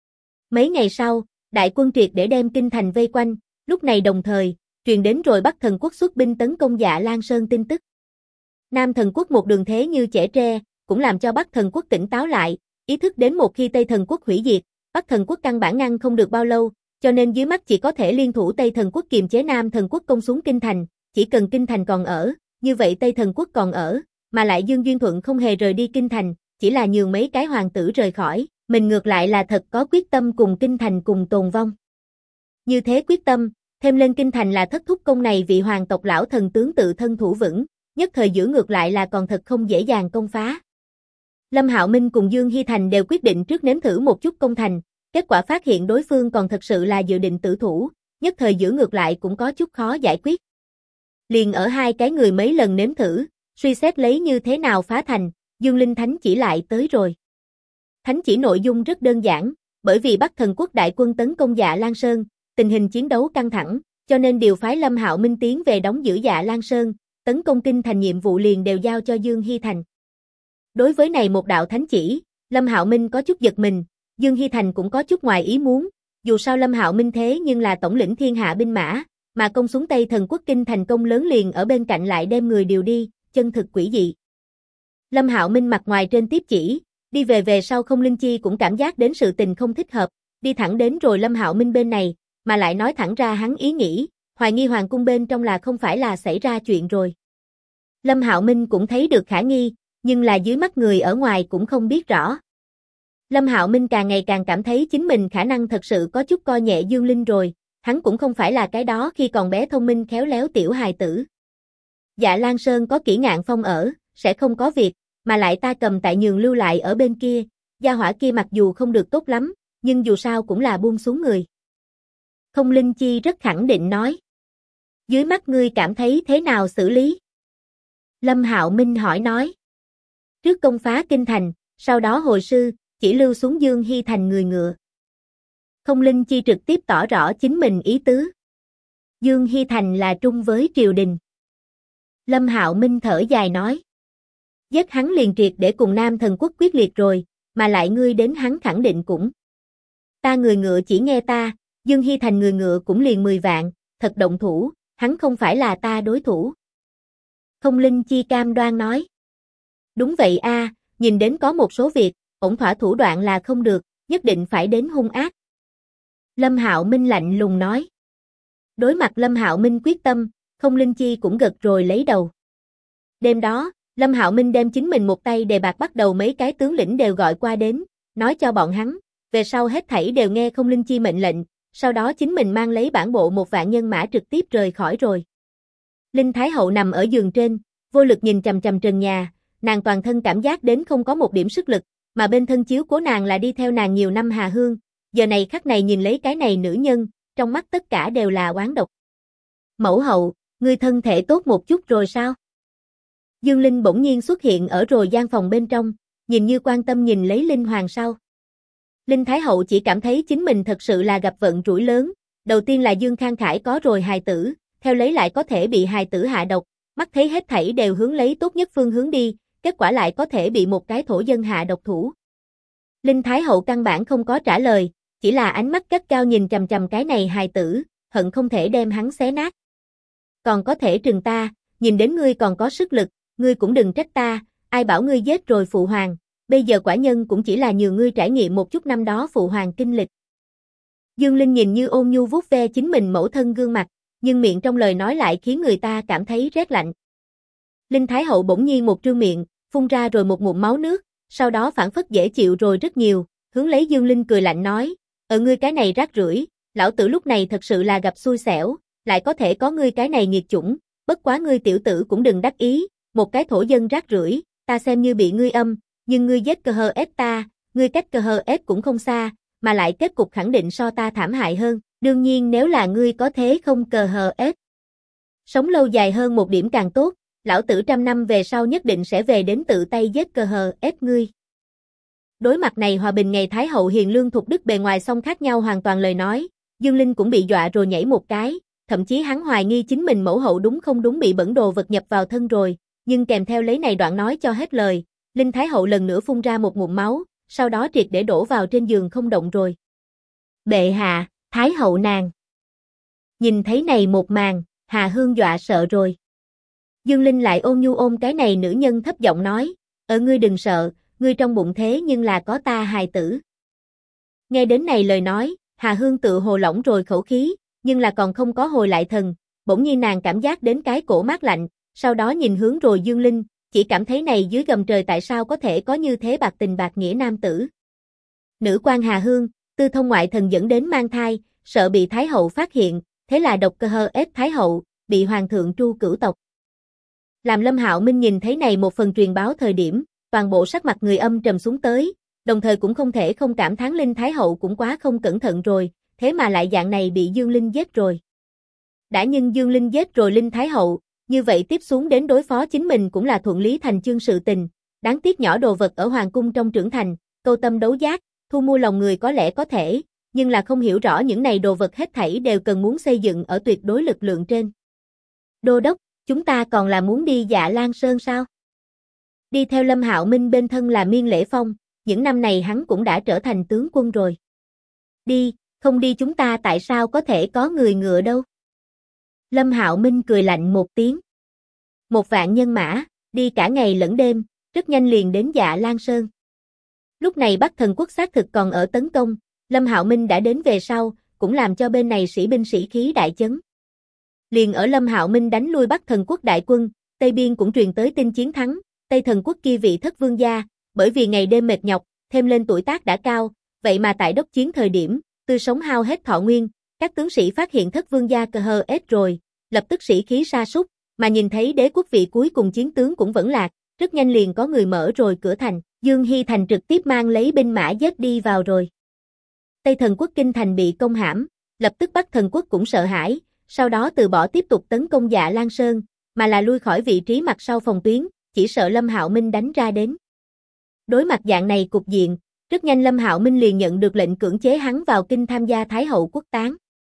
Mấy ngày sau, đại quân triệt để đem kinh thành vây quanh, lúc này đồng thời, truyền đến rồi Bắc Thần Quốc xuất binh tấn công Dạ Lan Sơn tin tức. Nam Thần Quốc một đường thế như chẻ tre, cũng làm cho Bắc Thần Quốc tỉnh táo lại, ý thức đến một khi Tây Thần Quốc hủy diệt, Bắc Thần Quốc căn bản ngăn không được bao lâu, cho nên dưới mắt chỉ có thể liên thủ Tây Thần Quốc kiềm chế Nam Thần Quốc công xuống kinh thành, chỉ cần kinh thành còn ở, như vậy Tây Thần Quốc còn ở, mà lại Dương Duyên Thuận không hề rời đi kinh thành, chỉ là nhường mấy cái hoàng tử rời khỏi, mình ngược lại là thật có quyết tâm cùng kinh thành cùng tồn vong. Như thế quyết tâm, thêm lên kinh thành là thất thúc công này vị hoàng tộc lão thần tướng tự thân thủ vững, nhất thời giữ ngược lại là còn thật không dễ dàng công phá. Lâm Hạo Minh cùng Dương Hy Thành đều quyết định trước nếm thử một chút công thành, kết quả phát hiện đối phương còn thật sự là dự định tử thủ, nhất thời giữ ngược lại cũng có chút khó giải quyết. Liền ở hai cái người mấy lần nếm thử, suy xét lấy như thế nào phá thành, Dương Linh Thánh chỉ lại tới rồi. Thánh chỉ nội dung rất đơn giản, bởi vì Bắc Thần Quốc đại quân tấn công Dạ Lan Sơn, tình hình chiến đấu căng thẳng, cho nên điều phái Lâm Hạo Minh tiến về đóng giữ Dạ Lan Sơn, tấn công kinh thành nhiệm vụ liền đều giao cho Dương Hy Thành. Đối với này một đạo thánh chỉ, Lâm Hạo Minh có chút giật mình, Dương Hy Thành cũng có chút ngoài ý muốn, dù sao Lâm Hạo Minh thế nhưng là tổng lĩnh thiên hạ binh mã, mà công xuống Tây Thần Quốc kinh thành công lớn liền ở bên cạnh lại đem người điều đi, chân thực quỷ dị. Lâm Hạo Minh mặt ngoài trên tiếp chỉ, đi về sau không linh chi cũng cảm giác đến sự tình không thích hợp, đi thẳng đến rồi Lâm Hạo Minh bên này, mà lại nói thẳng ra hắn ý nghĩ, hoài nghi hoàng cung bên trong là không phải là xảy ra chuyện rồi. Lâm Hạo Minh cũng thấy được khả nghi, nhưng là dưới mắt người ở ngoài cũng không biết rõ. Lâm Hạo Minh càng ngày càng cảm thấy chính mình khả năng thật sự có chút coi nhẹ Dương Linh rồi, hắn cũng không phải là cái đó khi còn bé thông minh khéo léo tiểu hài tử. Dạ Lan Sơn có Kỷ Ngạn Phong ở, sẽ không có việc, mà lại ta cầm tại nhường lưu lại ở bên kia, gia hỏa kia mặc dù không được tốt lắm, nhưng dù sao cũng là buông xuống người. Không Linh Chi rất khẳng định nói. Dưới mắt ngươi cảm thấy thế nào xử lý? Lâm Hạo Minh hỏi nói. Trước công phá kinh thành, sau đó hồi sư, chỉ lưu xuống Dương Hy Thành người ngựa. Không Linh Chi trực tiếp tỏ rõ chính mình ý tứ. Dương Hy Thành là trung với triều đình. Lâm Hạo Minh thở dài nói. Giết hắn liền triệt để cùng Nam Thần Quốc quyết liệt rồi, mà lại ngươi đến hắn khẳng định cũng. Ta người ngựa chỉ nghe ta, Dương Hy Thành người ngựa cũng liền 10 vạn, thật động thủ, hắn không phải là ta đối thủ. Không Linh Chi cam đoan nói. Đúng vậy a, nhìn đến có một số việc, ổn thỏa thủ đoạn là không được, nhất định phải đến hung ác. Lâm Hạo Minh lạnh lùng nói. Đối mặt Lâm Hạo Minh quyết tâm, Không Linh Chi cũng gật rồi lấy đầu. Đêm đó, Lâm Hạo Minh đem chính mình một tay đề bạc bắt đầu mấy cái tướng lĩnh đều gọi qua đến, nói cho bọn hắn, về sau hết thảy đều nghe Không Linh Chi mệnh lệnh, sau đó chính mình mang lấy bản bộ 1 vạn nhân mã trực tiếp rời khỏi rồi. Linh Thái Hậu nằm ở giường trên, vô lực nhìn chằm chằm trần nhà, nàng toàn thân cảm giác đến không có một điểm sức lực, mà bên thân chiếu cố nàng là đi theo nàng nhiều năm Hà Hương, giờ này khắc này nhìn lấy cái này nữ nhân, trong mắt tất cả đều là oán độc. Mẫu hậu, ngươi thân thể tốt một chút rồi sao? Dương Linh bỗng nhiên xuất hiện ở rồi gian phòng bên trong, nhìn như quan tâm nhìn lấy Linh Hoàng sau. Linh Thái Hậu chỉ cảm thấy chính mình thật sự là gặp vận rủi lớn, đầu tiên là Dương Khang Khải có rồi hài tử, theo lấy lại có thể bị hài tử hạ độc, mắt thấy hết thảy đều hướng lấy tốt nhất phương hướng đi, kết quả lại có thể bị một cái thổ dân hạ độc thủ. Linh Thái Hậu căn bản không có trả lời, chỉ là ánh mắt gắt cao nhìn chằm chằm cái này hài tử, hận không thể đem hắn xé nát. Còn có thể trừng ta, nhìn đến ngươi còn có sức lực, ngươi cũng đừng trách ta, ai bảo ngươi giết rồi phụ hoàng, bây giờ quả nhân cũng chỉ là nhường ngươi trải nghiệm một chút năm đó phụ hoàng kinh lịch. Dương Linh nhìn như ôn nhu vuốt ve chính mình mẫu thân gương mặt, nhưng miệng trong lời nói lại khiến người ta cảm thấy rét lạnh. Linh Thái Hậu bỗng nhiên một trương miệng, phun ra rồi một ngụm máu nước, sau đó phản phất dễ chịu rồi rất nhiều, hướng lấy Dương Linh cười lạnh nói, ngươi cái này rác rưởi, lão tử lúc này thật sự là gặp xui xẻo, lại có thể có ngươi cái này nghiệt chủng, bất quá ngươi tiểu tử cũng đừng đắc ý, một cái thổ dân rác rưởi, ta xem như bị ngươi âm, nhưng ngươi giết cơ hơ ép ta, ngươi cách cơ hơ ép cũng không xa, mà lại kết cục khẳng định so ta thảm hại hơn, đương nhiên nếu là ngươi có thế không cơ hơ ép. Sống lâu dài hơn một điểm càng tốt, lão tử 100 năm về sau nhất định sẽ về đến tự tay giết cờ hờ ép ngươi. Đối mặt này hòa bình ngày Thái hậu hiền lương thục đức bề ngoài song khác nhau hoàn toàn lời nói, Dương Linh cũng bị dọa rồi nhảy một cái, thậm chí hắn hoài nghi chính mình mẫu hậu đúng không đúng bị bẩn đồ vật nhập vào thân rồi, nhưng kèm theo lấy này đoạn nói cho hết lời, Linh Thái hậu lần nữa phun ra một ngụm máu, sau đó triệt để đổ vào trên giường không động rồi. Bệ hạ, Thái hậu nàng. Nhìn thấy này một màn, Hà Hương dọa sợ rồi. Dương Linh lại ôn nhu ôm cái này nữ nhân thấp giọng nói, ngươi đừng sợ, ngươi trong bụng thế nhưng là có ta hài tử. Nghe đến này lời nói, Hà Hương tự hồ lỏng rồi khẩu khí, nhưng là còn không có hồi lại thần, bỗng nhiên nàng cảm giác đến cái cổ mát lạnh, sau đó nhìn hướng rồi Dương Linh, chỉ cảm thấy này dưới gầm trời tại sao có thể có như thế bạc tình bạc nghĩa nam tử. Nữ quan Hà Hương, tư thông ngoại thần dẫn đến mang thai, sợ bị Thái hậu phát hiện, thế là độc cơ hơ ép Thái hậu, bị hoàng thượng tru cửu tộc. Làm Lâm Hạo Minh nhìn thấy này một phần truyền báo thời điểm, toàn bộ sắc mặt người âm trầm xuống tới, đồng thời cũng không thể không cảm thán Linh Thái hậu cũng quá không cẩn thận rồi, thế mà lại dạng này bị Dương Linh giết rồi. Đã nhưng Dương Linh giết rồi Linh Thái hậu, như vậy tiếp xuống đến đối phó chính mình cũng là thuận lý thành chương sự tình, đáng tiếc nhỏ đồ vật ở hoàng cung trong trưởng thành, câu tâm đấu giác, thu mua lòng người có lẽ có thể, nhưng là không hiểu rõ những này đồ vật hết thảy đều cần muốn xây dựng ở tuyệt đối lực lượng trên. Đô đốc, chúng ta còn là muốn đi Dạ Lan Sơn sao? Đi theo Lâm Hạo Minh bên thân là Miên Lễ Phong, những năm này hắn cũng đã trở thành tướng quân rồi. Đi, không đi chúng ta tại sao có thể có người ngựa đâu? Lâm Hạo Minh cười lạnh một tiếng. 1.000 nhân mã, đi cả ngày lẫn đêm, rất nhanh liền đến Dạ Lan Sơn. Lúc này Bắc Thần Quốc xác thực còn ở tấn công, Lâm Hạo Minh đã đến về sau, cũng làm cho bên này sĩ binh sĩ khí đại chấn. Liền ở Lâm Hạo Minh đánh lui Bắc Thần Quốc đại quân, Tây Biên cũng truyền tới tin chiến thắng, Tây Thần Quốc kia vị thất vương gia, bởi vì ngày đêm mệt nhọc, thêm lên tuổi tác đã cao, vậy mà tại đốc chiến thời điểm, tươi sống hao hết thọ nguyên, các tướng sĩ phát hiện thất vương gia cờ hờ ết rồi, lập tức sĩ khí sa sút, mà nhìn thấy đế quốc vị cuối cùng chiến tướng cũng vẫn lạc, rất nhanh liền có người mở rồi cửa thành, Dương Hy Thành trực tiếp mang lấy binh mã dết đi vào rồi. Tây Thần Quốc kinh thành bị công hãm, lập tức Bắc Thần Quốc cũng sợ hãi, sau đó từ bỏ tiếp tục tấn công Dạ Lan Sơn, mà là lui khỏi vị trí mặt sau phòng tuyến, chỉ sợ Lâm Hạo Minh đánh ra đến. Đối mặt dạng này cục diện, rất nhanh Lâm Hạo Minh liền nhận được lệnh cưỡng chế hắn vào kinh tham gia Thái hậu quốc táng.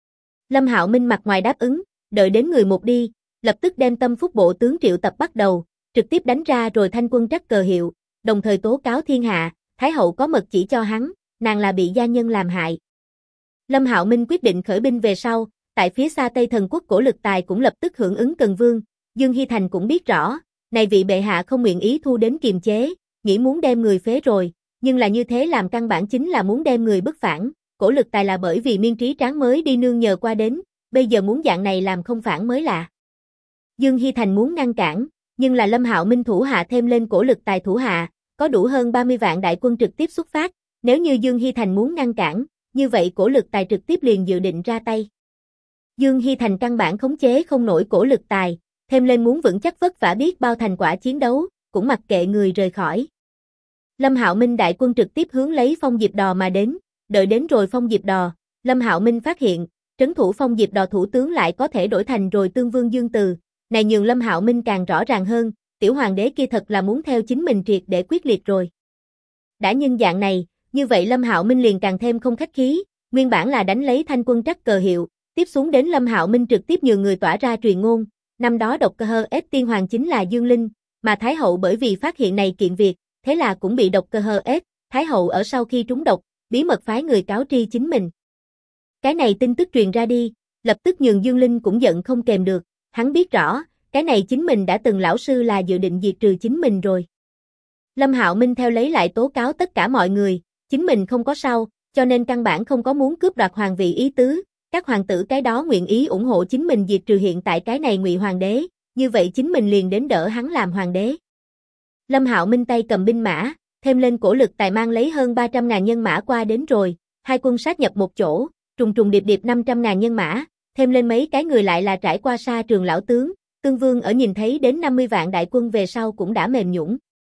Lâm Hạo Minh mặt ngoài đáp ứng, đợi đến người một đi, lập tức đem Tâm Phúc bộ tướng triệu tập bắt đầu, trực tiếp đánh ra rồi thanh quân trắc cờ hiệu, đồng thời tố cáo thiên hạ, Thái hậu có mật chỉ cho hắn, nàng là bị gia nhân làm hại. Lâm Hạo Minh quyết định khởi binh về sau, tại phía xa Tây Thần Quốc Cổ Lực Tài cũng lập tức hưởng ứng Cần Vương, Dương Hy Thành cũng biết rõ, này vị bệ hạ không nguyện ý thu đến kiềm chế, nghĩ muốn đem người phế rồi, nhưng là như thế làm căn bản chính là muốn đem người bức phản, Cổ Lực Tài là bởi vì Miên Trí Tráng mới đi nương nhờ qua đến, bây giờ muốn dạng này làm không phản mới lạ. Dương Hy Thành muốn ngăn cản, nhưng là Lâm Hạo Minh thủ hạ thêm lên Cổ Lực Tài thủ hạ, có đủ hơn 30 vạn đại quân trực tiếp xuất phát, nếu như Dương Hy Thành muốn ngăn cản, như vậy Cổ Lực Tài trực tiếp liền dự định ra tay. Dương Hy Thành căn bản khống chế không nổi Cổ Lực Tài, thêm lên muốn vững chắc vất vả biết bao thành quả chiến đấu, cũng mặc kệ người rời khỏi. Lâm Hạo Minh đại quân trực tiếp hướng lấy Phong Diệp Đò mà đến, đợi đến rồi Phong Diệp Đò, Lâm Hạo Minh phát hiện, trấn thủ Phong Diệp Đò thủ tướng lại có thể đổi thành rồi Tương Vương Dương Từ, này nhường Lâm Hạo Minh càng rõ ràng hơn, tiểu hoàng đế kia thật là muốn theo chính mình triệt để quyết liệt rồi. Đã nhưng dạng này, như vậy Lâm Hạo Minh liền càng thêm không khách khí, nguyên bản là đánh lấy thanh quân trắc cờ hiệu, tiếp xuống đến Lâm Hạo Minh trực tiếp nhường người tỏa ra truyền ngôn, năm đó độc cơ hơ ép tiên hoàng chính là Dương Linh, mà Thái hậu bởi vì phát hiện này kiện việc, thế là cũng bị độc cơ hơ ép, Thái hậu ở sau khi trúng độc, bí mật phái người cáo tri chính mình. Cái này tin tức truyền ra đi, lập tức nhường Dương Linh cũng giận không kềm được, hắn biết rõ, cái này chính mình đã từng lão sư là dự định diệt trừ chính mình rồi. Lâm Hạo Minh theo lấy lại tố cáo tất cả mọi người, chính mình không có sao, cho nên căn bản không có muốn cướp đoạt hoàng vị ý tứ, các hoàng tử cái đó nguyện ý ủng hộ chính mình diệt trừ hiện tại cái này Ngụy hoàng đế, như vậy chính mình liền đến đỡ hắn làm hoàng đế. Lâm Hạo Minh tay cầm binh mã, thêm lên Cổ Lực Tài mang lấy hơn 300.000 nhân mã qua đến rồi, hai quân sát nhập một chỗ, trùng trùng điệp điệp 500.000 nhân mã, thêm lên mấy cái người lại là trải qua sa trường lão tướng, Tương Vương ở nhìn thấy đến 50 vạn đại quân về sau cũng đã mềm nhũn.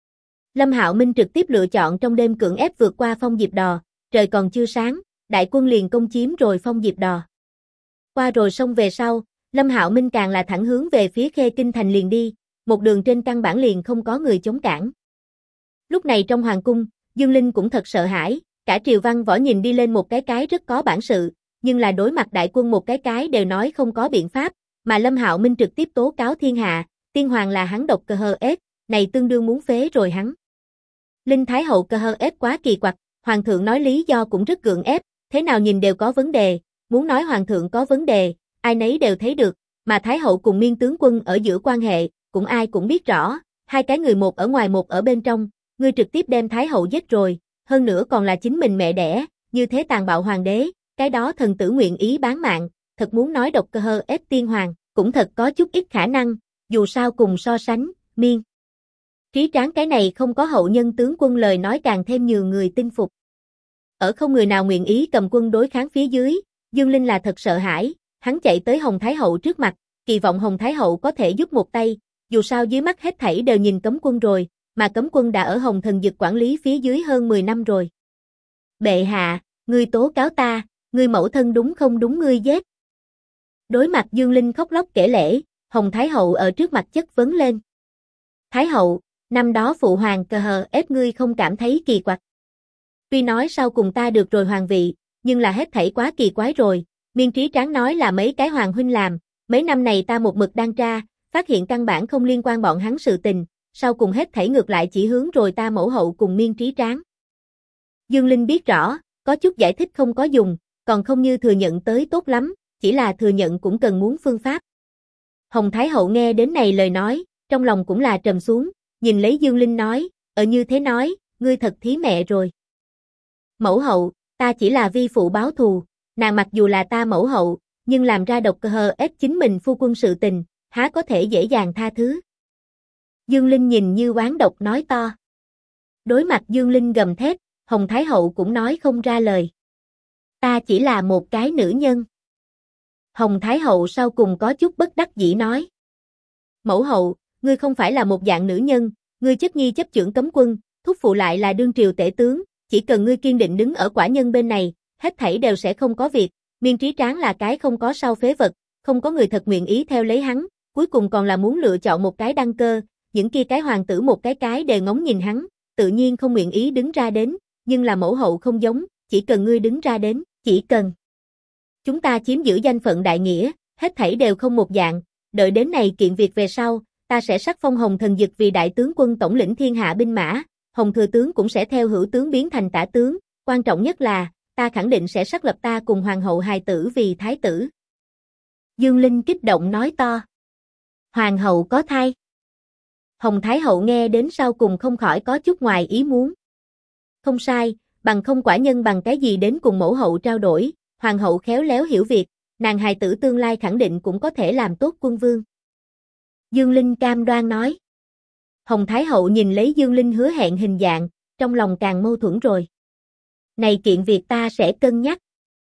Lâm Hạo Minh trực tiếp lựa chọn trong đêm cưỡng ép vượt qua Phong Diệp Đò, trời còn chưa sáng, đại quân liền công chiếm rồi Phong Diệp Đò. Qua rồi sông về sau, Lâm Hạo Minh càng là thẳng hướng về phía Khê Kinh thành liền đi, một đường trên căn bản liền không có người chống cản. Lúc này trong hoàng cung, Dương Linh cũng thật sợ hãi, cả triều văn võ nhìn đi lên một cái rất có bản sự, nhưng là đối mặt đại quân một cái đều nói không có biện pháp, mà Lâm Hạo Minh trực tiếp tố cáo thiên hạ, tiên hoàng là hắn độc cơ hờ ết, này tương đương muốn phế rồi hắn. Linh Thái hậu cơ hờ ết quá kỳ quặc, hoàng thượng nói lý do cũng rất gượng ép, thế nào nhìn đều có vấn đề, muốn nói hoàng thượng có vấn đề, ai nấy đều thấy được, mà Thái hậu cùng Miên tướng quân ở giữa quan hệ, cũng ai cũng biết rõ, hai cái người một ở ngoài một ở bên trong, ngươi trực tiếp đem Thái hậu giết rồi, hơn nữa còn là chính mình mẹ đẻ, như thế tàn bạo hoàng đế, cái đó thần tử nguyện ý bán mạng, thật muốn nói độc cơ hờ ết tiên hoàng, cũng thật có chút ít khả năng, dù sao cùng so sánh, Miên Trí Tráng cái này không có hậu nhân tướng quân lời nói càng thêm nhiều người tin phục. Ở không người nào nguyện ý cầm quân đối kháng phía dưới, Dương Linh là thật sợ hãi, hắn chạy tới Hồng Thái hậu trước mặt, kỳ vọng Hồng Thái hậu có thể giúp một tay, dù sao dưới mắt hết thảy đều nhìn cấm quân rồi, mà cấm quân đã ở Hồng Thần Dực quản lý phía dưới hơn 10 năm rồi. Bệ hạ, ngươi tố cáo ta, ngươi mẫu thân đúng không đúng ngươi giết. Đối mặt Dương Linh khóc lóc kể lể, Hồng Thái hậu ở trước mặt chất vấn lên. Thái hậu, năm đó phụ hoàng cờ hờ ép ngươi không cảm thấy kỳ quặc. Tuy nói sau cùng ta được rồi hoàng vị, nhưng là hết thảy quá kỳ quái rồi, Miên Trí Tráng nói là mấy cái hoàng huynh làm, mấy năm này ta một mực đang tra, phát hiện căn bản không liên quan bọn hắn sự tình, sau cùng hết thảy ngược lại chỉ hướng rồi ta mẫu hậu cùng Miên Trí Tráng. Dương Linh biết rõ, có chút giải thích không có dùng, còn không như thừa nhận tới tốt lắm, chỉ là thừa nhận cũng cần muốn phương pháp. Hồng Thái hậu nghe đến này lời nói, trong lòng cũng là trầm xuống, nhìn lấy Dương Linh nói, như thế nói, ngươi thật thí mẹ rồi. Mẫu hậu, ta chỉ là vi phụ báo thù, nàng mặc dù là ta mẫu hậu, nhưng làm ra độc cơ hờ ết chính mình phu quân sự tình, há có thể dễ dàng tha thứ. Dương Linh nhìn như oán độc nói to. Đối mặt Dương Linh gầm thét, Hồng Thái hậu cũng nói không ra lời. Ta chỉ là một cái nữ nhân. Hồng Thái hậu sau cùng có chút bất đắc dĩ nói. Mẫu hậu, ngươi không phải là một dạng nữ nhân, ngươi chất nhi chấp chưởng cấm quân, thúc phụ lại là đương triều tể tướng, chỉ cần ngươi kiên định đứng ở quả nhân bên này, hết thảy đều sẽ không có việc. Miên Trí Tráng là cái không có sau phế vật, không có người thật nguyện ý theo lấy hắn, cuối cùng còn là muốn lựa chọn một cái đăng cơ, những kia cái hoàng tử một cái đều ngóng nhìn hắn, tự nhiên không nguyện ý đứng ra đến, nhưng là mẫu hậu không giống, chỉ cần ngươi đứng ra đến, chỉ cần chúng ta chiếm giữ danh phận đại nghĩa, hết thảy đều không một dạng, đợi đến này kiện việc về sau, ta sẽ sắc phong Hồng Thần Dực vì đại tướng quân tổng lĩnh thiên hạ binh mã, Hồng Thừa tướng cũng sẽ theo hữu tướng biến thành tả tướng, quan trọng nhất là, ta khẳng định sẽ xác lập ta cùng hoàng hậu hài tử vì thái tử. Dương Linh kích động nói to. Hoàng hậu có thai. Hồng Thái hậu nghe đến sau cùng không khỏi có chút ngoài ý muốn. Không sai, bằng không quả nhân bằng cái gì đến cùng mẫu hậu trao đổi, hoàng hậu khéo léo hiểu việc, nàng hài tử tương lai khẳng định cũng có thể làm tốt quân vương. Dương Linh cam đoan nói. Hồng Thái hậu nhìn lấy Dương Linh hứa hẹn hình dạng, trong lòng càng mâu thuẫn rồi. Này kiện việc ta sẽ cân nhắc.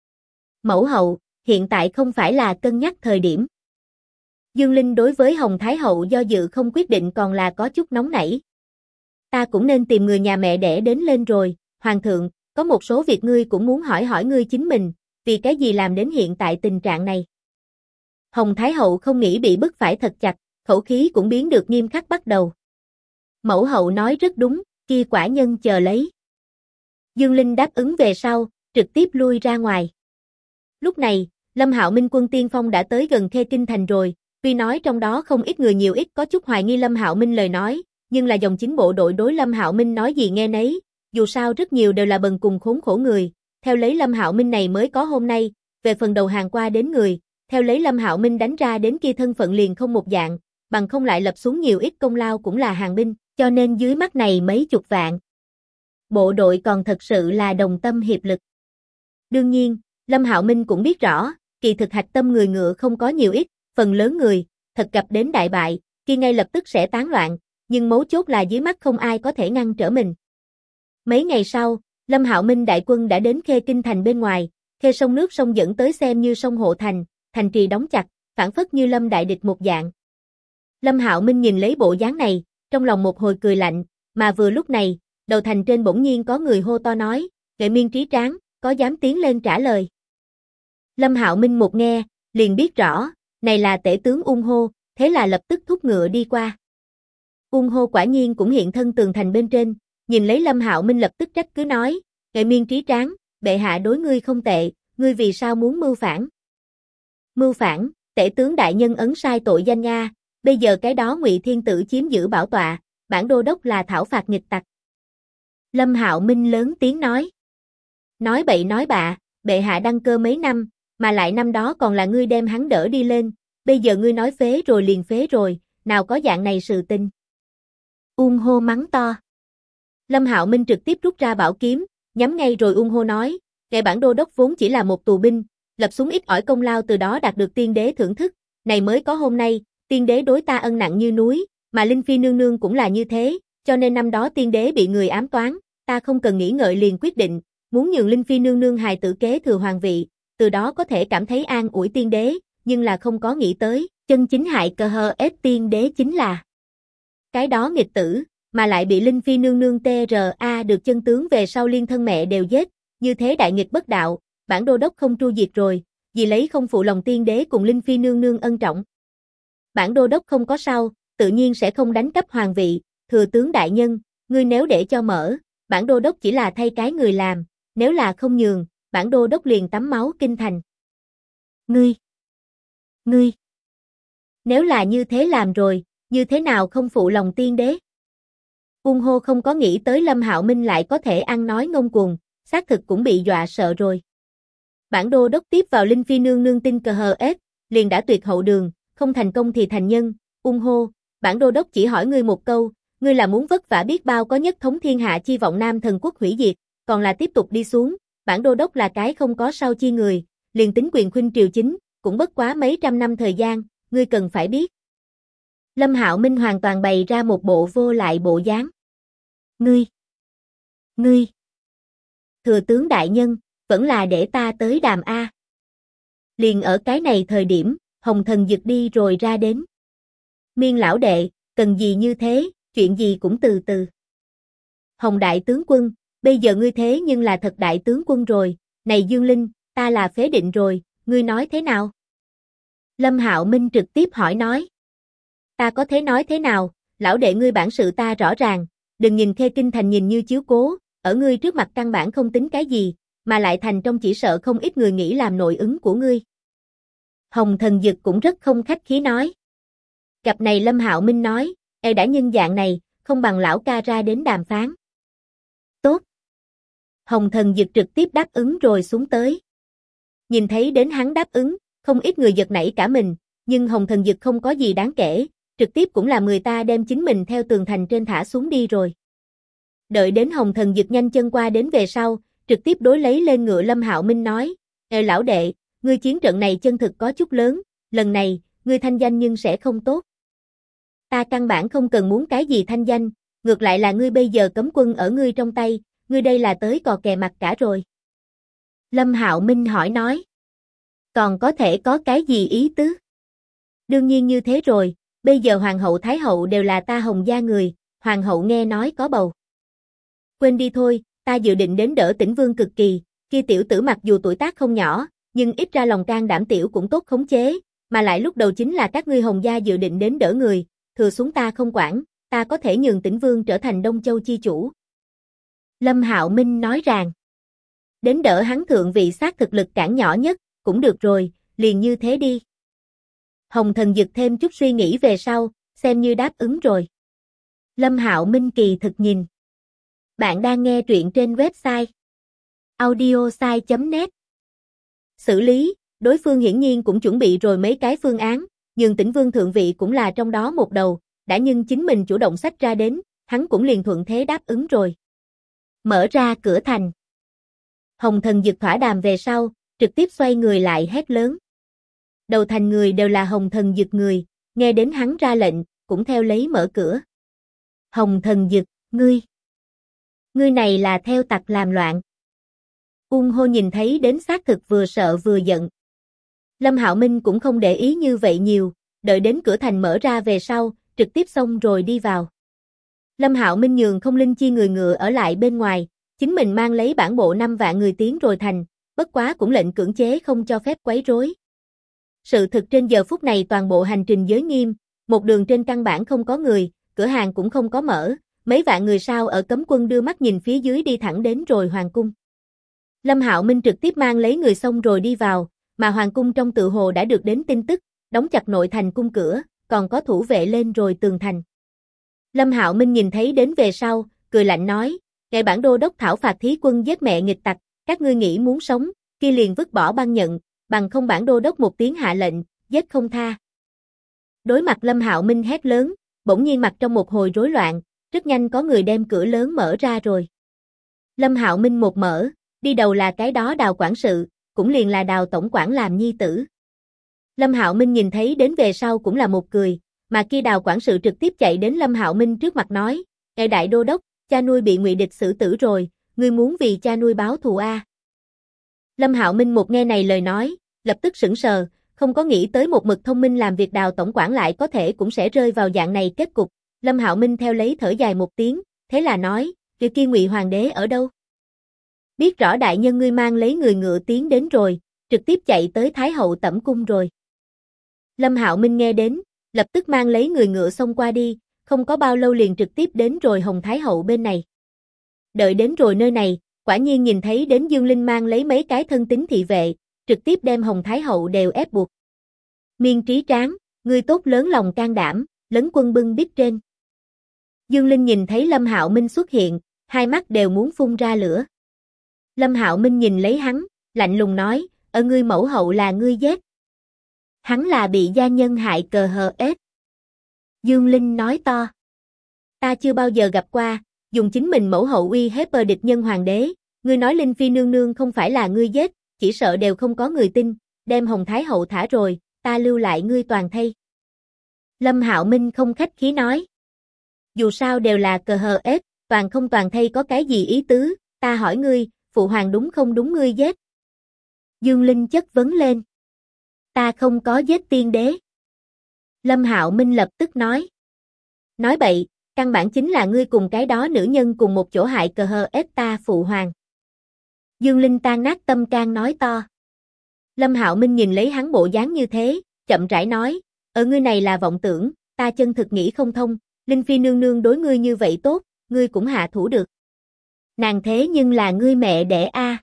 Mẫu hậu, hiện tại không phải là cân nhắc thời điểm. Dương Linh đối với Hồng Thái hậu do dự không quyết định còn là có chút nóng nảy. Ta cũng nên tìm người nhà mẹ đẻ đến lên rồi, hoàng thượng, có một số việc ngươi cũng muốn hỏi hỏi ngươi chính mình, vì cái gì làm đến hiện tại tình trạng này. Hồng Thái hậu không nghĩ bị bức phải thật chặt, khẩu khí cũng biến được nghiêm khắc bắt đầu. Mẫu hậu nói rất đúng, kia quả nhân chờ lấy. Dương Linh đáp ứng về sau, trực tiếp lui ra ngoài. Lúc này, Lâm Hạo Minh quân tiên phong đã tới gần Khê Kinh thành rồi, tuy nói trong đó không ít người nhiều ít có chút hoài nghi Lâm Hạo Minh lời nói, nhưng là dòng chính bộ đội đối Lâm Hạo Minh nói gì nghe nấy, dù sao rất nhiều đều là bần cùng khốn khổ người, theo lấy Lâm Hạo Minh này mới có hôm nay, về phần đầu hàng qua đến người, theo lấy Lâm Hạo Minh đánh ra đến kia thân phận liền không một dạng, bằng không lại lập xuống nhiều ít công lao cũng là hàng binh, cho nên dưới mắt này mấy chục vạn. Bộ đội còn thật sự là đồng tâm hiệp lực. Đương nhiên, Lâm Hạo Minh cũng biết rõ, kỳ thực hạch tâm người ngựa không có nhiều ít, phần lớn người, thật gặp đến đại bại, kia ngay lập tức sẽ tán loạn, nhưng mấu chốt là dưới mắt không ai có thể ngăn trở mình. Mấy ngày sau, Lâm Hạo Minh đại quân đã đến Khê Kinh thành bên ngoài, Khê sông nước sông dẫn tới xem như sông hộ thành, thành trì đóng chặt, phản phất như Lâm đại địch một dạng. Lâm Hạo Minh nhìn lấy bộ dáng này, trong lòng một hồi cười lạnh, mà vừa lúc này, đầu thành trên bỗng nhiên có người hô to nói, Nghệ Miên Trí Tráng, có dám tiến lên trả lời. Lâm Hạo Minh một nghe, liền biết rõ, này là tể tướng ung hô, thế là lập tức thúc ngựa đi qua. Ung hô quả nhiên cũng hiện thân tường thành bên trên, nhìn lấy Lâm Hạo Minh lập tức trách cứ nói, Nghệ Miên trí tráng, bệ hạ đối ngươi không tệ, ngươi vì sao muốn mưu phản? Mưu phản, tể tướng đại nhân ấn sai tội danh Nga, bây giờ cái đó Ngụy Thiên Tử chiếm giữ bảo tọa, bản đô đốc là thảo phạt nghịch tặc. Lâm Hạo Minh lớn tiếng nói. Nói bậy nói bạ, bệ hạ đăng cơ mấy năm, mà lại năm đó còn là ngươi đem hắn đỡ đi lên, bây giờ ngươi nói phế rồi liền phế rồi, nào có dạng này sự tình. Ung hô mắng to. Lâm Hạo Minh trực tiếp rút ra bảo kiếm, nhắm ngay rồi ung hô nói, kẻ bản đô đốc vốn chỉ là một tù binh, lập xuống ít ỏi công lao từ đó đạt được tiên đế thưởng thức, này mới có hôm nay, tiên đế đối ta ân nặng như núi, mà Linh Phi nương nương cũng là như thế, cho nên năm đó tiên đế bị người ám toán, ta không cần nghĩ ngợi liền quyết định, muốn nhường Linh Phi nương nương hài tử kế thừa hoàng vị, từ đó có thể cảm thấy an ủi tiên đế, nhưng là không có nghĩ tới, chân chính hại cờ hờ ép tiên đế chính là cái đó nghịch tử, mà lại bị Linh Phi nương nương TRA được chân tướng về sau liên thân mẹ đều giết, như thế đại nghịch bất đạo, bản đô đốc không tru diệt rồi, vì lấy không phụ lòng tiên đế cùng Linh Phi nương nương ân trọng. Bản đô đốc không có sao, tự nhiên sẽ không đánh cắp hoàng vị, thừa tướng đại nhân, ngươi nếu để cho mở, bản đô đốc chỉ là thay cái người làm, nếu là không nhường, bản đô đốc liền tắm máu kinh thành. Ngươi, nếu là như thế làm rồi, như thế nào không phụ lòng tiên đế? Ung hô không có nghĩ tới Lâm Hạo Minh lại có thể ăn nói ngông cuồng, xác thực cũng bị dọa sợ rồi. Bản đô đốc tiếp vào Linh Phi nương nương tin cờ hờ ép, liền đã tuyệt hậu đường, không thành công thì thành nhân, ung hô, bản đô đốc chỉ hỏi ngươi một câu, ngươi là muốn vất vả biết bao có nhất thống thiên hạ chi vọng Nam Thần quốc hủy diệt, còn là tiếp tục đi xuống, bản đô đốc là cái không có sau chi người, liền tính quyền khuynh triều chính, cũng bất quá mấy trăm năm thời gian, ngươi cần phải biết. Lâm Hạo Minh hoàn toàn bày ra một bộ vô lại bộ dáng. Ngươi, thừa tướng đại nhân, vẫn là để ta tới đàm A. Liền ở cái này thời điểm, Hồng Thần Dực đi rồi ra đến. Miên lão đệ, cần gì như thế, chuyện gì cũng từ từ. Hồng đại tướng quân, bây giờ ngươi thế nhưng là thật đại tướng quân rồi, này Dương Linh, ta là phế định rồi, ngươi nói thế nào? Lâm Hạo Minh trực tiếp hỏi nói. Ta có thế nói thế nào, lão đệ ngươi bản sự ta rõ ràng, đừng nhìn Khê Kinh thành nhìn như chiếu cố, ở ngươi trước mặt căn bản không tính cái gì, mà lại thành trong chỉ sợ không ít người nghĩ làm nội ứng của ngươi. Hồng Thần Dực cũng rất không khách khí nói. Gặp này Lâm Hạo Minh nói, đã nhân dạng này, không bằng lão ca ra đến đàm phán. Tốt. Hồng Thần Dực trực tiếp đáp ứng rồi xuống tới. Nhìn thấy đến hắn đáp ứng, không ít người giật nảy cả mình, nhưng Hồng Thần Dực không có gì đáng kể, trực tiếp cũng làm người ta đem chính mình theo tường thành trên thả xuống đi rồi. Đợi đến Hồng Thần Dực nhanh chân qua đến về sau, trực tiếp đối lấy lên ngựa Lâm Hạo Minh nói, lão đệ, ngươi chiến trận này chân thực có chút lớn, lần này, ngươi thanh danh nhưng sẽ không tốt. Ta căn bản không cần muốn cái gì thanh danh, ngược lại là ngươi bây giờ cấm quân ở ngươi trong tay, ngươi đây là tới cò kè mặt cả rồi. Lâm Hạo Minh hỏi nói, còn có thể có cái gì ý tứ? Đương nhiên như thế rồi, bây giờ Hoàng hậu Thái hậu đều là ta Hồng gia người, Hoàng hậu nghe nói có bầu. Quên đi thôi, ta dự định đến đỡ Tĩnh Vương cực kỳ, kia tiểu tử mặc dù tuổi tác không nhỏ, nhưng ít ra lòng can đảm tiểu cũng tốt khống chế, mà lại lúc đầu chính là các ngươi Hồng gia dự định đến đỡ người, thừa xuống ta không quản, ta có thể nhường Tĩnh Vương trở thành Đông Châu chi chủ. Lâm Hạo Minh nói rằng, đến đỡ hắn thượng vị xác thực lực cản nhỏ nhất, cũng được rồi, liền như thế đi. Hồng Thần Dực thêm chút suy nghĩ về sau, xem như đáp ứng rồi. Lâm Hạo Minh kỳ thực nhìn. Bạn đang nghe truyện trên website audiosai.net. Xử lý, đối phương hiển nhiên cũng chuẩn bị rồi mấy cái phương án, nhưng Tĩnh Vương thượng vị cũng là trong đó một đầu, đã nhưng chính mình chủ động xách ra đến, hắn cũng liền thuận thế đáp ứng rồi. Mở ra cửa thành. Hồng Thần Dực thỏa đàm về sau, trực tiếp xoay người lại hét lớn. Đầu thành người đều là Hồng Thần Dực người, nghe đến hắn ra lệnh, cũng theo lấy mở cửa. Hồng Thần Dực, ngươi này là theo tặc làm loạn. Ung hô nhìn thấy đến xác thực vừa sợ vừa giận. Lâm Hạo Minh cũng không để ý như vậy nhiều, đợi đến cửa thành mở ra về sau, trực tiếp xông rồi đi vào. Lâm Hạo Minh nhường không linh chi người ngựa ở lại bên ngoài, chính mình mang lấy bản bộ 5 vạn người tiến rồi thành, bất quá cũng lệnh cưỡng chế không cho phép quấy rối. Sự thực trên giờ phút này toàn bộ hành trình giới nghiêm, một đường trên căn bản không có người, cửa hàng cũng không có mở, mấy vạn người sao ở cấm quân đưa mắt nhìn phía dưới đi thẳng đến rồi hoàng cung. Lâm Hạo Minh trực tiếp mang lấy người xong rồi đi vào, mà hoàng cung trong tự hồ đã được đến tin tức, đóng chặt nội thành cung cửa, còn có thủ vệ lên rồi tường thành. Lâm Hạo Minh nhìn thấy đến về sau, cười lạnh nói, "Ngài bản đô đốc thảo phạt thí quân giết mẹ nghịch tặc, các ngươi nghĩ muốn sống, kia liền vứt bỏ băng nhận, bằng không bản đô đốc một tiếng hạ lệnh, giết không tha." Đối mặt Lâm Hạo Minh hét lớn, bỗng nhiên mặt trong một hồi rối loạn, rất nhanh có người đem cửa lớn mở ra rồi. Lâm Hạo Minh một mở, đi đầu là cái đó Đào quản sự, cũng liền là Đào tổng quản làm nhi tử. Lâm Hạo Minh nhìn thấy đến về sau cũng là một cười, mà kia Đào quản sự trực tiếp chạy đến Lâm Hạo Minh trước mặt nói, "Ngài đại đô đốc, cha nuôi bị Ngụy địch xử tử rồi, ngươi muốn vì cha nuôi báo thù a?" Lâm Hạo Minh một nghe này lời nói, lập tức sững sờ, không có nghĩ tới một mực thông minh làm việc Đào tổng quản lại có thể cũng sẽ rơi vào dạng này kết cục. Lâm Hạo Minh theo lấy thở dài một tiếng, thế là nói, kia Ngụy hoàng đế ở đâu?" "Biết rõ đại nhân ngươi mang lấy người ngựa tiến đến rồi, trực tiếp chạy tới Thái hậu tẩm cung rồi." Lâm Hạo Minh nghe đến, lập tức mang lấy người ngựa xông qua đi, không có bao lâu liền trực tiếp đến rồi Hồng Thái hậu bên này. Đợi đến rồi nơi này, quả nhiên nhìn thấy đến Dương Linh mang lấy mấy cái thân tín thị vệ, trực tiếp đem Hồng Thái hậu đều ép buộc. "Miên Trí Tráng, ngươi tốt lớn lòng can đảm, lấn quân bưng bít trên." Dương Linh nhìn thấy Lâm Hạo Minh xuất hiện, hai mắt đều muốn phun ra lửa. Lâm Hạo Minh nhìn lấy hắn, lạnh lùng nói, "Ngươi mẫu hậu là ngươi giết." "Hắn là bị gia nhân hại cờ hờ ết." Dương Linh nói to, "Ta chưa bao giờ gặp qua, dùng chính mình mẫu hậu uy hiếp địch nhân hoàng đế, ngươi nói Linh Phi nương nương không phải là ngươi giết, chỉ sợ đều không có người tin, đem Hồng Thái hậu thả rồi, ta lưu lại ngươi toàn thây." Lâm Hạo Minh không khách khí nói, "Dù sao đều là cờ hờ ết, toàn không toàn thây có cái gì ý tứ, ta hỏi ngươi, phụ hoàng đúng không đúng ngươi giết?" Dương Linh chất vấn lên, "Ta không có giết tiên đế." Lâm Hạo Minh lập tức nói, "Nói bậy, căn bản chính là ngươi cùng cái đó nữ nhân cùng một chỗ hại cờ hờ ết ta phụ hoàng." Dương Linh tan nát tâm can nói to. Lâm Hạo Minh nhìn lấy hắn bộ dáng như thế, chậm rãi nói, "Ở ngươi này là vọng tưởng, ta chân thực nghĩ không thông, Linh Phi nương nương đối ngươi như vậy tốt, ngươi cũng hạ thủ được. Nàng thế nhưng là ngươi mẹ đẻ a."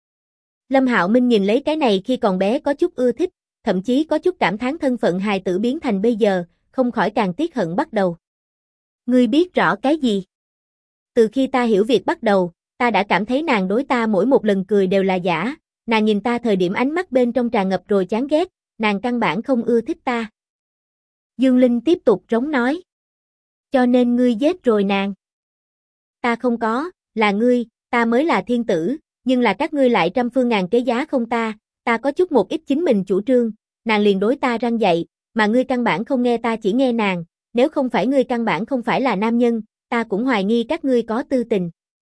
Lâm Hạo Minh nhìn lấy cái này khi còn bé có chút ưa thích, thậm chí có chút cảm thán thân phận hài tử biến thành bây giờ, không khỏi càng tiếc hận bắt đầu. "Ngươi biết rõ cái gì?" "Từ khi ta hiểu việc bắt đầu, ta đã cảm thấy nàng đối ta mỗi một lần cười đều là giả, nàng nhìn ta thời điểm ánh mắt bên trong tràn ngập rồi chán ghét, nàng căn bản không ưa thích ta." Dương Linh tiếp tục rống nói, "Cho nên ngươi giết rồi nàng?" "Ta không có, là ngươi, ta mới là thiên tử, nhưng là các ngươi lại trăm phương ngàn kế giá không ta, ta có chút một ít chính mình chủ trương, nàng liền đối ta răn dạy, mà ngươi căn bản không nghe ta chỉ nghe nàng, nếu không phải ngươi căn bản không phải là nam nhân, ta cũng hoài nghi các ngươi có tư tình."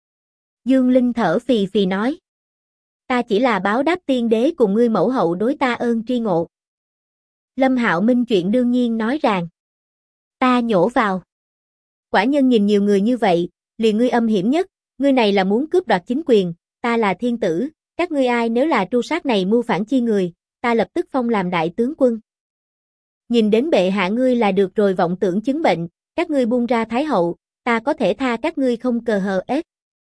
Dương Linh thở phì phì nói, "Ta chỉ là báo đáp tiên đế cùng ngươi mẫu hậu đối ta ơn tri ngộ." Lâm Hạo Minh chuyện đương nhiên nói rằng, "Ta nhổ vào. Quả nhân nhìn nhiều người như vậy, liền ngươi âm hiểm nhất, ngươi này là muốn cướp đoạt chính quyền, ta là thiên tử, các ngươi ai nếu là tru sát này mưu phản chi người, ta lập tức phong làm đại tướng quân. Nhìn đến bệ hạ ngươi là được rồi vọng tưởng chứng bệnh, các ngươi buông ra Thái hậu, ta có thể tha các ngươi không cờ hờ ết."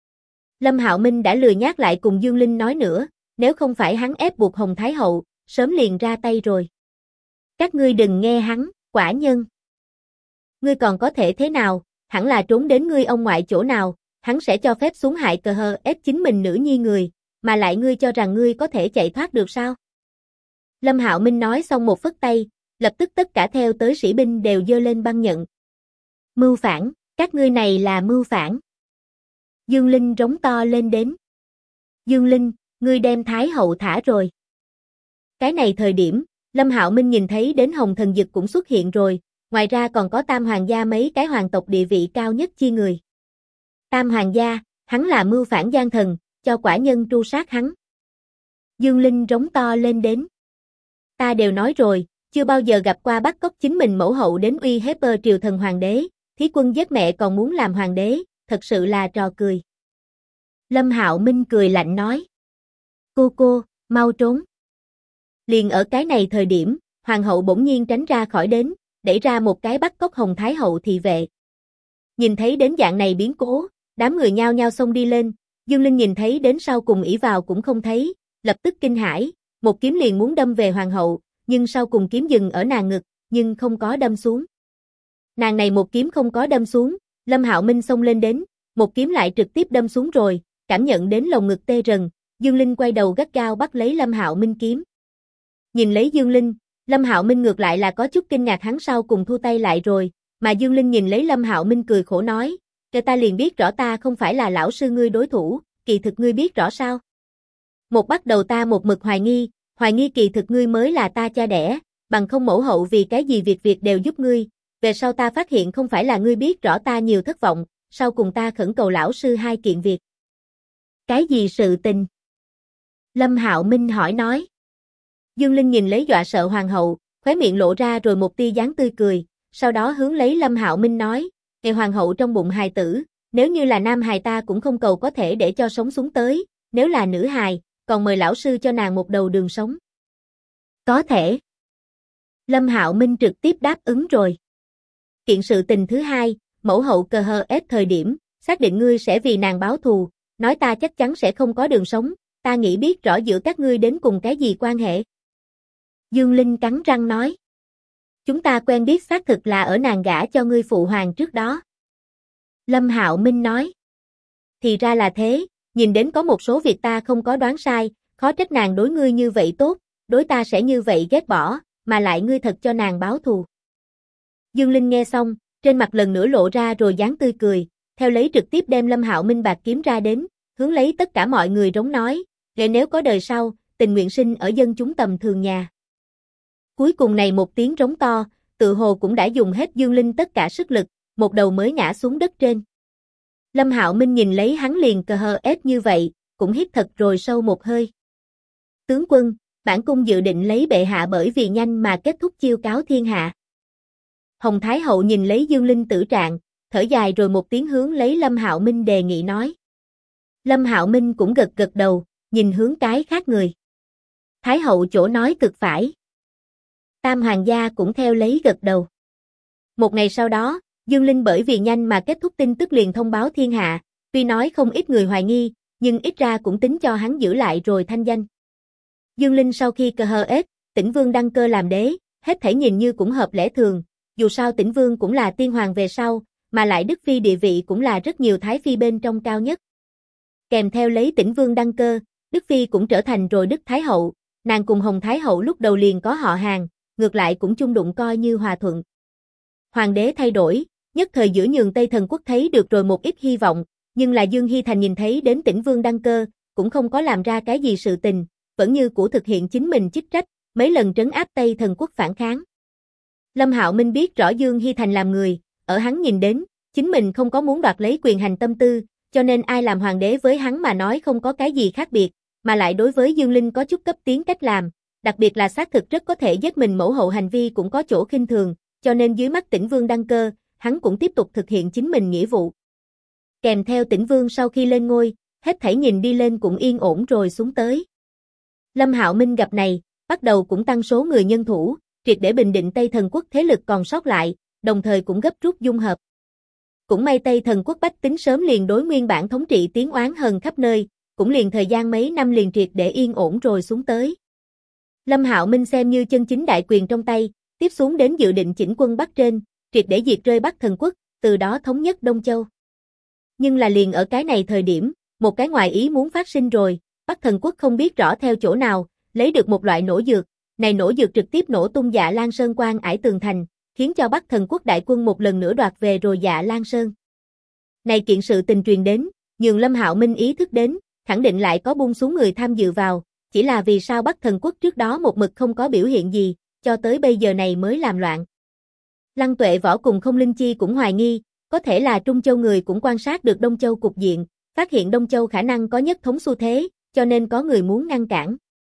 Lâm Hạo Minh đã lười nhắc lại cùng Dương Linh nói nữa, nếu không phải hắn ép buộc Hồng Thái hậu, sớm liền ra tay rồi. "Các ngươi đừng nghe hắn, quả nhân. Ngươi còn có thể thế nào, hẳn là trốn đến ngươi ông ngoại chỗ nào, hắn sẽ cho phép xuống hại cờ hờ ép chính mình nữ nhi người, mà lại ngươi cho rằng ngươi có thể chạy thoát được sao?" Lâm Hạo Minh nói xong một phất tay, lập tức tất cả theo tới sĩ binh đều giơ lên băng nhận. "Mưu phản, các ngươi này là mưu phản." Dương Linh rống to lên đến. "Dương Linh, ngươi đem Thái hậu thả rồi." Cái này thời điểm, Lâm Hạo Minh nhìn thấy đến Hồng Thần Dực cũng xuất hiện rồi, ngoài ra còn có Tam Hoàng gia mấy cái hoàng tộc địa vị cao nhất chi người. Tam Hoàng gia, hắn là mưu phản gian thần, cho quả nhân tru sát hắn. Dương Linh rống to lên đến. "Ta đều nói rồi, chưa bao giờ gặp qua bắt cóc chính mình mẫu hậu đến uy hiếp triều thần hoàng đế, thí quân giết mẹ còn muốn làm hoàng đế, thật sự là trò cười." Lâm Hạo Minh cười lạnh nói, cô, mau trốn." Liền ở cái này thời điểm, hoàng hậu bỗng nhiên tránh ra khỏi đến, đẩy ra một cái bắt cóc Hồng Thái hậu thị vệ. Nhìn thấy đến dạng này biến cố, đám người nhao nhao xông đi lên, Dương Linh nhìn thấy đến sau cùng ỷ vào cũng không thấy, lập tức kinh hãi, một kiếm liền muốn đâm về hoàng hậu, nhưng sau cùng kiếm dừng ở nàng ngực, nhưng không có đâm xuống. Nàng này một kiếm không có đâm xuống, Lâm Hạo Minh xông lên đến, một kiếm lại trực tiếp đâm xuống rồi, cảm nhận đến lồng ngực tê rần, Dương Linh quay đầu gắt gao bắt lấy Lâm Hạo Minh kiếm. Nhìn lấy Dương Linh, Lâm Hạo Minh ngược lại là có chút kinh ngạc hắn sau cùng thu tay lại rồi, mà Dương Linh nhìn lấy Lâm Hạo Minh cười khổ nói, "Kể ta liền biết rõ ta không phải là lão sư ngươi đối thủ, kỳ thực ngươi biết rõ sao? Một bắt đầu ta một mực hoài nghi kỳ thực ngươi mới là ta cha đẻ, bằng không mẫu hậu vì cái gì việc đều giúp ngươi, về sau ta phát hiện không phải là ngươi biết rõ ta nhiều thất vọng, sau cùng ta khẩn cầu lão sư hai kiện việc." Cái gì sự tình? Lâm Hạo Minh hỏi nói. Dương Linh nhìn lấy dọa sợ hoàng hậu, khóe miệng lộ ra rồi một tia dáng tươi cười, sau đó hướng lấy Lâm Hạo Minh nói, "Ngày hoàng hậu trong bụng hài tử, nếu như là nam hài ta cũng không cầu có thể để cho sống xuống tới, nếu là nữ hài, còn mời lão sư cho nàng một đầu đường sống." Có thể. Lâm Hạo Minh trực tiếp đáp ứng rồi. Kiện sự tình thứ hai, mẫu hậu cờ hờ ết thời điểm, xác định ngươi sẽ vì nàng báo thù, nói ta chắc chắn sẽ không có đường sống, ta nghĩ biết rõ giữa các ngươi đến cùng cái gì quan hệ. Dương Linh cắn răng nói. Chúng ta quen biết xác thực là ở nàng gả cho ngươi phụ hoàng trước đó. Lâm Hạo Minh nói. Thì ra là thế, nhìn đến có một số việc ta không có đoán sai, khó trách nàng đối ngươi như vậy tốt, đối ta sẽ như vậy ghét bỏ, mà lại ngươi thật cho nàng báo thù. Dương Linh nghe xong, trên mặt lần nữa lộ ra rồi dáng tươi cười, theo lấy trực tiếp đem Lâm Hạo Minh bạc kiếm ra đến, hướng lấy tất cả mọi người rống nói, nếu có đời sau, tình nguyện sinh ở dân chúng tầm thường nhà. Cuối cùng này một tiếng rống to, tự hồ cũng đã dùng hết Dương Linh tất cả sức lực, một đầu mới ngã xuống đất trên. Lâm Hạo Minh nhìn lấy hắn liền cờ hờ ép như vậy, cũng hít thật rồi sâu một hơi. Tướng quân, bản cung dự định lấy bệ hạ bởi vì nhanh mà kết thúc chiêu cáo thiên hạ. Hồng Thái Hậu nhìn lấy Dương Linh tử trạng, thở dài rồi một tiếng hướng lấy Lâm Hạo Minh đề nghị nói. Lâm Hạo Minh cũng gật gật đầu, nhìn hướng cái khác người. Thái Hậu chỗ nói cực phải. Tam hoàng gia cũng theo lấy gật đầu. Một ngày sau đó, Dương Linh bởi vì nhanh mà kết thúc tin tức liền thông báo thiên hạ, tuy nói không ít người hoài nghi, nhưng ít ra cũng tính cho hắn giữ lại rồi thanh danh. Dương Linh sau khi cờ hờ ết, Tĩnh Vương đăng cơ làm đế, hết thảy nhìn như cũng hợp lẽ thường, dù sao Tĩnh Vương cũng là tiên hoàng về sau, mà lại Đức Phi địa vị cũng là rất nhiều Thái Phi bên trong cao nhất. Kèm theo lấy Tĩnh Vương đăng cơ, Đức Phi cũng trở thành rồi Đức Thái Hậu, nàng cùng Hồng Thái Hậu lúc đầu liền có họ hàng, ngược lại cũng chung đụng coi như hòa thuận. Hoàng đế thay đổi, nhất thời giữa nhường Tây Thần Quốc thấy được rồi một ít hy vọng, nhưng là Dương Hy Thành nhìn thấy đến Tĩnh Vương đăng cơ, cũng không có làm ra cái gì sự tình, vẫn như cũ thực hiện chính mình chức trách, mấy lần trấn áp Tây Thần Quốc phản kháng. Lâm Hạo Minh biết rõ Dương Hy Thành làm người, ở hắn nhìn đến, chính mình không có muốn đoạt lấy quyền hành tâm tư, cho nên ai làm hoàng đế với hắn mà nói không có cái gì khác biệt, mà lại đối với Dương Linh có chút cấp tiến cách làm, đặc biệt là xác thực rất có thể giết mình mẫu hậu hành vi cũng có chỗ khinh thường, cho nên dưới mắt Tĩnh Vương đăng cơ, hắn cũng tiếp tục thực hiện chính mình nghĩa vụ. Kèm theo Tĩnh Vương sau khi lên ngôi, hết thảy nhìn đi lên cũng yên ổn rồi xuống tới. Lâm Hạo Minh gặp này, bắt đầu cũng tăng số người nhân thủ, triệt để bình định Tây Thần Quốc thế lực còn sót lại, đồng thời cũng gấp rút dung hợp. Cũng may Tây Thần Quốc bách tính sớm liền đối nguyên bản thống trị tiếng oán hờn khắp nơi, cũng liền thời gian mấy năm liền triệt để yên ổn rồi xuống tới. Lâm Hạo Minh xem như chân chính đại quyền trong tay, tiếp xuống đến dự định chỉnh quân Bắc trên, triệt để diệt rơi Bắc Thần Quốc, từ đó thống nhất Đông Châu. Nhưng là liền ở cái này thời điểm, một cái ngoài ý muốn phát sinh rồi, Bắc Thần Quốc không biết rõ theo chỗ nào, lấy được một loại nổ dược, này nổ dược trực tiếp nổ tung Dạ Lan Sơn quan ải tường thành, khiến cho Bắc Thần Quốc đại quân một lần nữa đoạt về rồi Dạ Lan Sơn. Này kiện sự tình truyền đến, nhường Lâm Hạo Minh ý thức đến, khẳng định lại có buông xuống người tham dự vào, chỉ là vì sao Bắc Thần Quốc trước đó một mực không có biểu hiện gì, cho tới bây giờ này mới làm loạn. Lăng Tuệ Võ cùng Không Linh Chi cũng hoài nghi, có thể là Trung Châu người cũng quan sát được Đông Châu cục diện, phát hiện Đông Châu khả năng có nhất thống xu thế, cho nên có người muốn ngăn cản.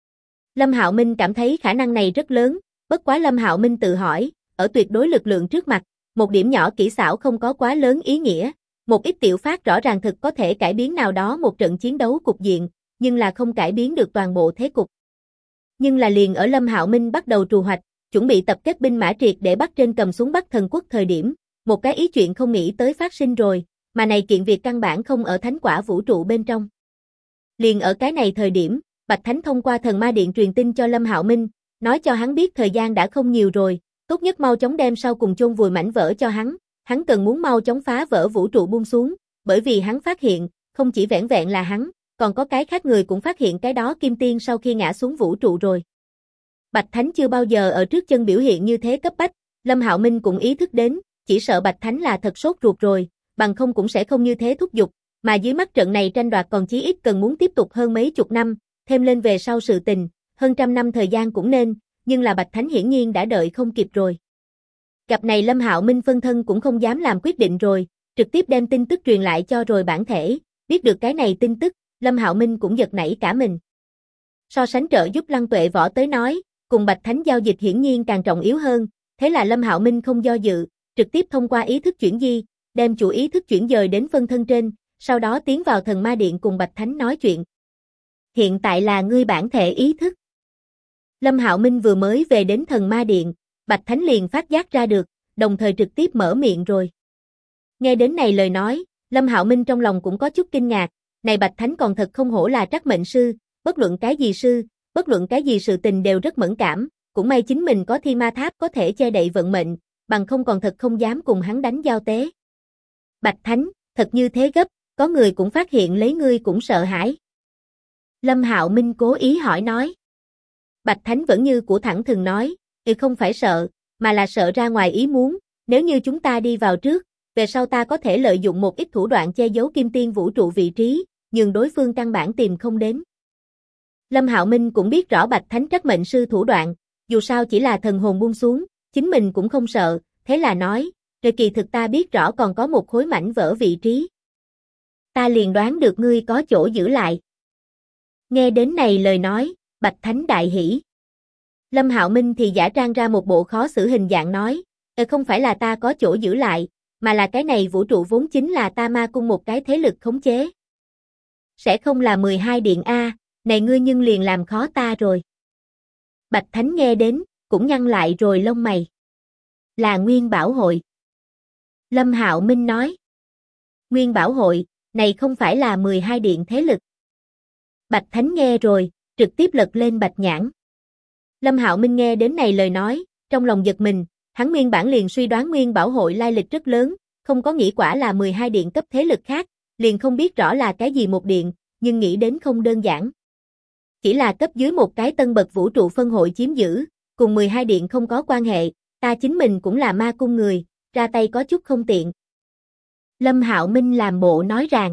Lâm Hạo Minh cảm thấy khả năng này rất lớn, bất quá Lâm Hạo Minh tự hỏi, ở tuyệt đối lực lượng trước mặt, một điểm nhỏ kỹ xảo không có quá lớn ý nghĩa, một ít tiểu phát rõ ràng thực có thể cải biến nào đó một trận chiến đấu cục diện, nhưng là không cải biến được toàn bộ thế cục. Nhưng là liền ở Lâm Hạo Minh bắt đầu trù hoạch, chuẩn bị tập kết binh mã triệt để bắt trên cầm xuống Bắc Thần Quốc thời điểm, một cái ý chuyện không nghĩ tới phát sinh rồi, mà này kiện việc căn bản không ở thánh quả vũ trụ bên trong. Liền ở cái này thời điểm, Bạch Thánh thông qua thần ma điện truyền tin cho Lâm Hạo Minh, nói cho hắn biết thời gian đã không nhiều rồi, tốt nhất mau chóng đem sau cùng chôn vùi mảnh vỡ cho hắn cần muốn mau chóng phá vỡ vũ trụ buông xuống, bởi vì hắn phát hiện, không chỉ vẻn vẹn là hắn, còn có cái khác người cũng phát hiện cái đó kim tiên sau khi ngã xuống vũ trụ rồi. Bạch Thánh chưa bao giờ ở trước chân biểu hiện như thế cấp bách, Lâm Hạo Minh cũng ý thức đến, chỉ sợ Bạch Thánh là thật sốt ruột rồi, bằng không cũng sẽ không như thế thúc giục, mà dưới mắt trận này tranh đoạt còn chí ít cần muốn tiếp tục hơn mấy chục năm, thêm lên về sau sự tình, hơn trăm năm thời gian cũng nên, nhưng là Bạch Thánh hiển nhiên đã đợi không kịp rồi. Gặp này Lâm Hạo Minh phân thân cũng không dám làm quyết định rồi, trực tiếp đem tin tức truyền lại cho rồi bản thể, biết được cái này tin tức, Lâm Hạo Minh cũng giật nảy cả mình. So sánh trợ giúp Lăng Tuệ Võ tới nói, cùng Bạch Thánh giao dịch hiển nhiên càng trọng yếu hơn, thế là Lâm Hạo Minh không do dự, trực tiếp thông qua ý thức chuyển di, đem chủ ý thức chuyển dời đến phân thân trên, sau đó tiến vào thần ma điện cùng Bạch Thánh nói chuyện. Hiện tại là ngươi bản thể ý thức. Lâm Hạo Minh vừa mới về đến thần ma điện, Bạch Thánh liền phát giác ra được, đồng thời trực tiếp mở miệng rồi. Nghe đến này lời nói, Lâm Hạo Minh trong lòng cũng có chút kinh ngạc, này Bạch Thánh còn thật không hổ là trắc mệnh sư, bất luận cái gì sự tình đều rất mẫn cảm, cũng may chính mình có Thi Ma Tháp có thể che đậy vận mệnh, bằng không còn thật không dám cùng hắn đánh giao tế. Bạch Thánh, thật như thế gấp, có người cũng phát hiện lấy ngươi cũng sợ hãi. Lâm Hạo Minh cố ý hỏi nói. Bạch Thánh vẫn như cũ thẳng thừng nói, không phải sợ, mà là sợ ra ngoài ý muốn, nếu như chúng ta đi vào trước, về sau ta có thể lợi dụng một ít thủ đoạn che giấu kim tiên vũ trụ vị trí, nhưng đối phương căn bản tìm không đến. Lâm Hạo Minh cũng biết rõ Bạch Thánh trắc mệnh sư thủ đoạn, dù sao chỉ là thần hồn buông xuống, chính mình cũng không sợ, thế là nói, rồi kỳ thực ta biết rõ còn có một khối mảnh vỡ vị trí. Ta liền đoán được ngươi có chỗ giữ lại. Nghe đến này lời nói, Bạch Thánh đại hỉ. Lâm Hạo Minh thì giả trang ra một bộ khó xử hình dạng nói, không phải là ta có chỗ giữ lại, mà là cái này vũ trụ vốn chính là ta ma cung một cái thế lực khống chế. Sẽ không là 12 điện A, này ngươi nhưng liền làm khó ta rồi. Bạch Thánh nghe đến, cũng nhăn lại rồi lông mày. Là Nguyên Bảo Hội. Lâm Hạo Minh nói. Nguyên Bảo Hội, này không phải là 12 điện thế lực. Bạch Thánh nghe rồi, trực tiếp lật lên bạch nhãn. Lâm Hạo Minh nghe đến này lời nói, trong lòng giật mình, hắn nguyên bản liền suy đoán Nguyên Bảo Hội lai lịch rất lớn, không có nghĩ quả là 12 điện cấp thế lực khác, liền không biết rõ là cái gì một điện, nhưng nghĩ đến không đơn giản. Chỉ là cấp dưới một cái tân bậc vũ trụ phân hội chiếm giữ, cùng 12 điện không có quan hệ, ta chính mình cũng là ma cung người, ra tay có chút không tiện. Lâm Hạo Minh làm bộ nói rằng,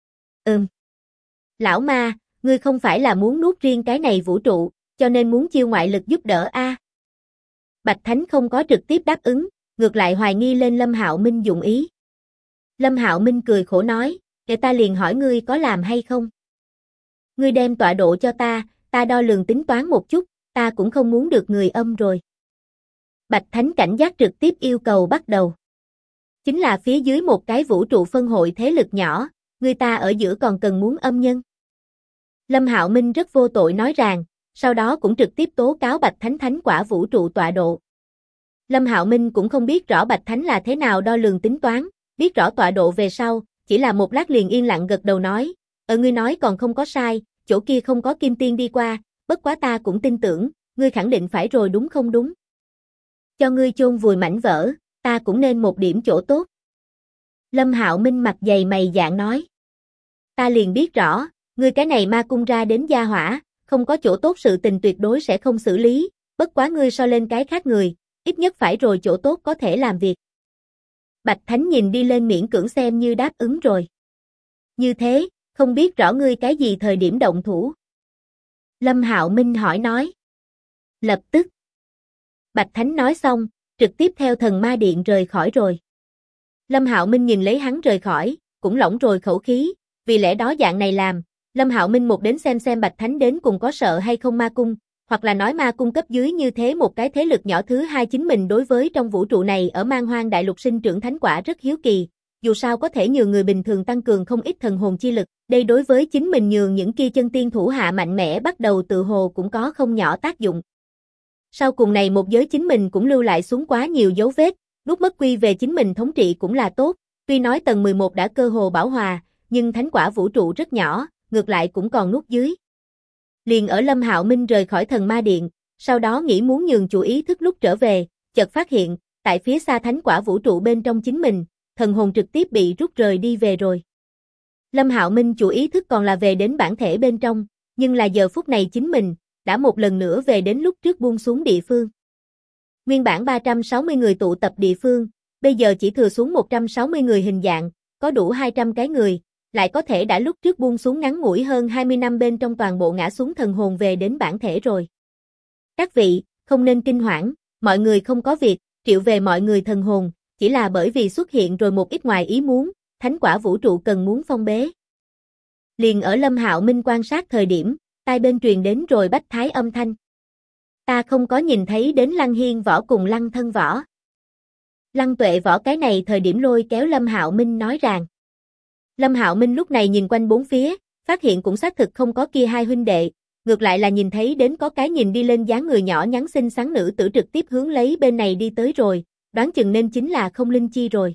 Lão ma, ngươi không phải là muốn nuốt riêng cái này vũ trụ, cho nên muốn chiêu ngoại lực giúp đỡ a? Bạch Thánh không có trực tiếp đáp ứng, ngược lại hoài nghi lên Lâm Hạo Minh dụng ý. Lâm Hạo Minh cười khổ nói, để ta liền hỏi ngươi có làm hay không? Ngươi đem tọa độ cho ta đo lường tính toán một chút, ta cũng không muốn được người âm rồi. Bạch Thánh cảnh giác trực tiếp yêu cầu bắt đầu. Chính là phía dưới một cái vũ trụ phân hội thế lực nhỏ, người ta ở giữa còn cần muốn âm nhân. Lâm Hạo Minh rất vô tội nói rằng, sau đó cũng trực tiếp tố cáo Bạch Thánh thánh quả vũ trụ tọa độ. Lâm Hạo Minh cũng không biết rõ Bạch Thánh là thế nào đo lường tính toán, biết rõ tọa độ về sau, chỉ là một lát liền yên lặng gật đầu nói, ngươi nói còn không có sai, chỗ kia không có kim tiên đi qua, bất quá ta cũng tin tưởng, ngươi khẳng định phải rồi đúng không đúng? Cho ngươi chôn vùi mảnh vỡ, ta cũng nên một điểm chỗ tốt. Lâm Hạo Minh mặt dày mày dạn nói, ta liền biết rõ, ngươi cái này ma cung ra đến gia hỏa, không có chỗ tốt sự tình tuyệt đối sẽ không xử lý, bất quá ngươi so lên cái khác người, ít nhất phải rồi chỗ tốt có thể làm việc. Bạch Thánh nhìn đi lên miễn cưỡng xem như đáp ứng rồi. Như thế, không biết rõ ngươi cái gì thời điểm động thủ. Lâm Hạo Minh hỏi nói. Lập tức. Bạch Thánh nói xong, trực tiếp theo thần ma điện rời khỏi rồi. Lâm Hạo Minh nhìn lấy hắn rời khỏi, cũng lỏng rồi khẩu khí, vì lẽ đó dạng này làm, Lâm Hạo Minh một đến xem Bạch Thánh đến cùng có sợ hay không ma cung, hoặc là nói ma cung cấp dưới như thế một cái thế lực nhỏ. Thứ hai, chính mình đối với trong vũ trụ này ở Man Hoang Đại Lục sinh trưởng thánh quả rất hiếu kỳ, dù sao có thể nhường người bình thường tăng cường không ít thần hồn chi lực, đây đối với chính mình nhường những kia chân tiên thủ hạ mạnh mẽ bắt đầu tự hồ cũng có không nhỏ tác dụng. Sau cùng này một giới chính mình cũng lưu lại xuống quá nhiều dấu vết, nuốt mất quy về chính mình thống trị cũng là tốt, tuy nói tầng 11 đã cơ hồ bảo hòa, nhưng thánh quả vũ trụ rất nhỏ, ngược lại cũng còn nuốt dưới. Liền ở Lâm Hạo Minh rời khỏi thần ma điện, sau đó nghĩ muốn nhường chủ ý thức lúc trở về, chợt phát hiện, tại phía xa thánh quả vũ trụ bên trong chính mình, thần hồn trực tiếp bị rút rời đi về rồi. Lâm Hạo Minh chủ ý thức còn là về đến bản thể bên trong, nhưng là giờ phút này chính mình, đã một lần nữa về đến lúc trước buông xuống địa phương. Nguyên bản 360 người tụ tập địa phương, bây giờ chỉ thừa xuống 160 người hình dạng, có đủ 200 cái người, lại có thể đã lúc trước buông xuống ngắn ngủi hơn 20 năm bên trong toàn bộ ngã xuống thần hồn về đến bản thể rồi. Các vị, không nên kinh hoảng, mọi người không có việc, triệu về mọi người thần hồn, chỉ là bởi vì xuất hiện rồi một ít ngoài ý muốn, thánh quả vũ trụ cần muốn phong bế. Liền ở Lâm Hạo Minh quan sát thời điểm, tai bên truyền đến rồi bách thái âm thanh. Ta không có nhìn thấy đến Lăng Hiên Võ cùng Lăng Thân Võ. Lăng Tuệ Võ cái này thời điểm lôi kéo Lâm Hạo Minh nói rằng. Lâm Hạo Minh lúc này nhìn quanh bốn phía, phát hiện cũng xác thực không có kia hai huynh đệ, ngược lại là nhìn thấy đến có cái nhìn đi lên dáng người nhỏ nhắn xinh xắn nữ tử trực tiếp hướng lấy bên này đi tới rồi, đoán chừng nên chính là Không Linh Chi rồi.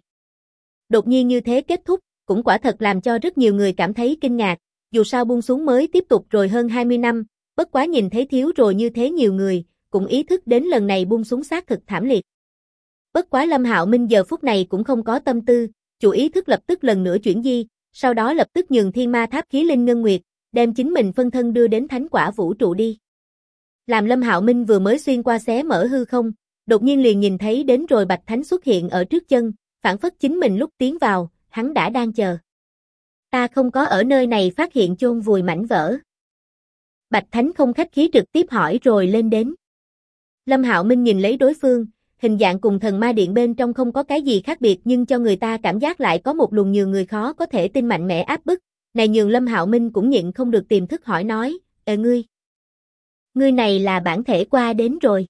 Đột nhiên như thế kết thúc, cũng quả thật làm cho rất nhiều người cảm thấy kinh ngạc, dù sao buông xuống mới tiếp tục rồi hơn 20 năm, bất quá nhìn thấy thiếu rồi như thế nhiều người, cũng ý thức đến lần này buông xuống xác thực thảm liệt. Bất quá Lâm Hạo Minh giờ phút này cũng không có tâm tư, chủ ý thức lập tức lần nữa chuyển di, sau đó lập tức nhường Thiên Ma Tháp khí linh ngân nguyệt, đem chính mình phân thân đưa đến thánh quả vũ trụ đi. Làm Lâm Hạo Minh vừa mới xuyên qua xé mở hư không, đột nhiên liền nhìn thấy đến rồi Bạch Thánh xuất hiện ở trước chân, phản phất chính mình lúc tiến vào, hắn đã đang chờ. Ta không có ở nơi này phát hiện chôn vùi mảnh vỡ. Bạch Thánh không khách khí trực tiếp hỏi rồi lên đến. Lâm Hạo Minh nhìn lấy đối phương, hình dạng cùng thần ma điện bên trong không có cái gì khác biệt nhưng cho người ta cảm giác lại có một luồng nhường người khó có thể tin mạnh mẽ áp bức, này nhường Lâm Hạo Minh cũng nhịn không được tiềm thức hỏi nói, ngươi này là bản thể qua đến rồi.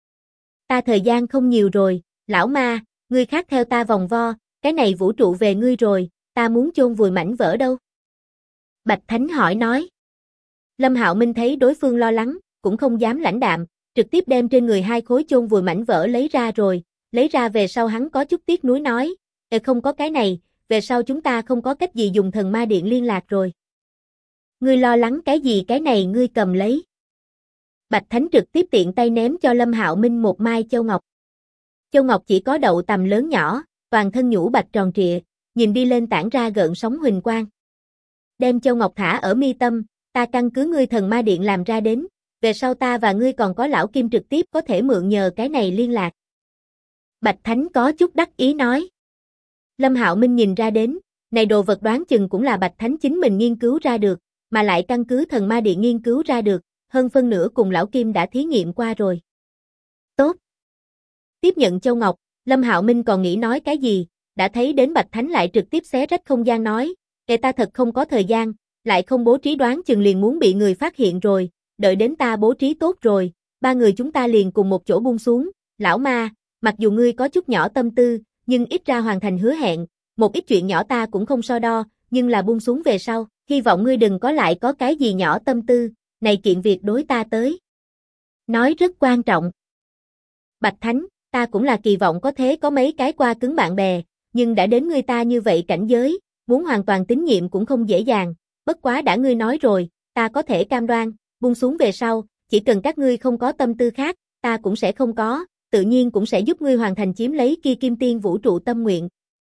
Ta thời gian không nhiều rồi, lão ma, ngươi khác theo ta vòng vo, cái này vũ trụ về ngươi rồi, ta muốn chôn vùi mảnh vỡ đâu? Bạch Thánh hỏi nói. Lâm Hạo Minh thấy đối phương lo lắng, cũng không dám lãnh đạm, trực tiếp đem trên người hai khối chôn vùi mảnh vỡ lấy ra rồi, lấy ra về sau hắn có chút tiếc nuối nói, không có cái này, về sau chúng ta không có cách gì dùng thần ma điện liên lạc rồi. Ngươi lo lắng cái gì cái này ngươi cầm lấy. Bạch Thánh trực tiếp tiện tay ném cho Lâm Hạo Minh một mai châu ngọc. Châu ngọc chỉ có đậu tầm lớn nhỏ, toàn thân nhũ bạch tròn trịa, nhìn đi lên tản ra gợn sóng huỳnh quang. Đem châu ngọc thả ở mi tâm, ta căn cứ ngươi thần ma điện làm ra đến, về sau ta và ngươi còn có lão kim trực tiếp có thể mượn nhờ cái này liên lạc. Bạch Thánh có chút đắc ý nói. Lâm Hạo Minh nhìn ra đến, này đồ vật đoán chừng cũng là Bạch Thánh chính mình nghiên cứu ra được, mà lại căn cứ thần ma điện nghiên cứu ra được, hơn phân nửa cùng lão kim đã thí nghiệm qua rồi. Tốt. Tiếp nhận châu ngọc, Lâm Hạo Minh còn nghĩ nói cái gì, đã thấy đến Bạch Thánh lại trực tiếp xé rách không gian nói, ta thật không có thời gian, lại không bố trí đoán chừng liền muốn bị người phát hiện rồi, đợi đến ta bố trí tốt rồi, ba người chúng ta liền cùng một chỗ buông xuống, lão ma, mặc dù ngươi có chút nhỏ tâm tư, nhưng ít ra hoàn thành hứa hẹn, một ít chuyện nhỏ ta cũng không so đo, nhưng là buông xuống về sau, hy vọng ngươi đừng có lại có cái gì nhỏ tâm tư, này kiện việc đối ta tới. Nói rất quan trọng. Bạch Thánh, ta cũng là kỳ vọng có thế có mấy cái qua cứng bạn bè, nhưng đã đến ngươi ta như vậy cảnh giới, muốn hoàn toàn tín nhiệm cũng không dễ dàng, bất quá đã ngươi nói rồi, ta có thể cam đoan, buông xuống về sau, chỉ cần các ngươi không có tâm tư khác, ta cũng sẽ không có, tự nhiên cũng sẽ giúp ngươi hoàn thành chiếm lấy kia kim tiên vũ trụ tâm nguyện.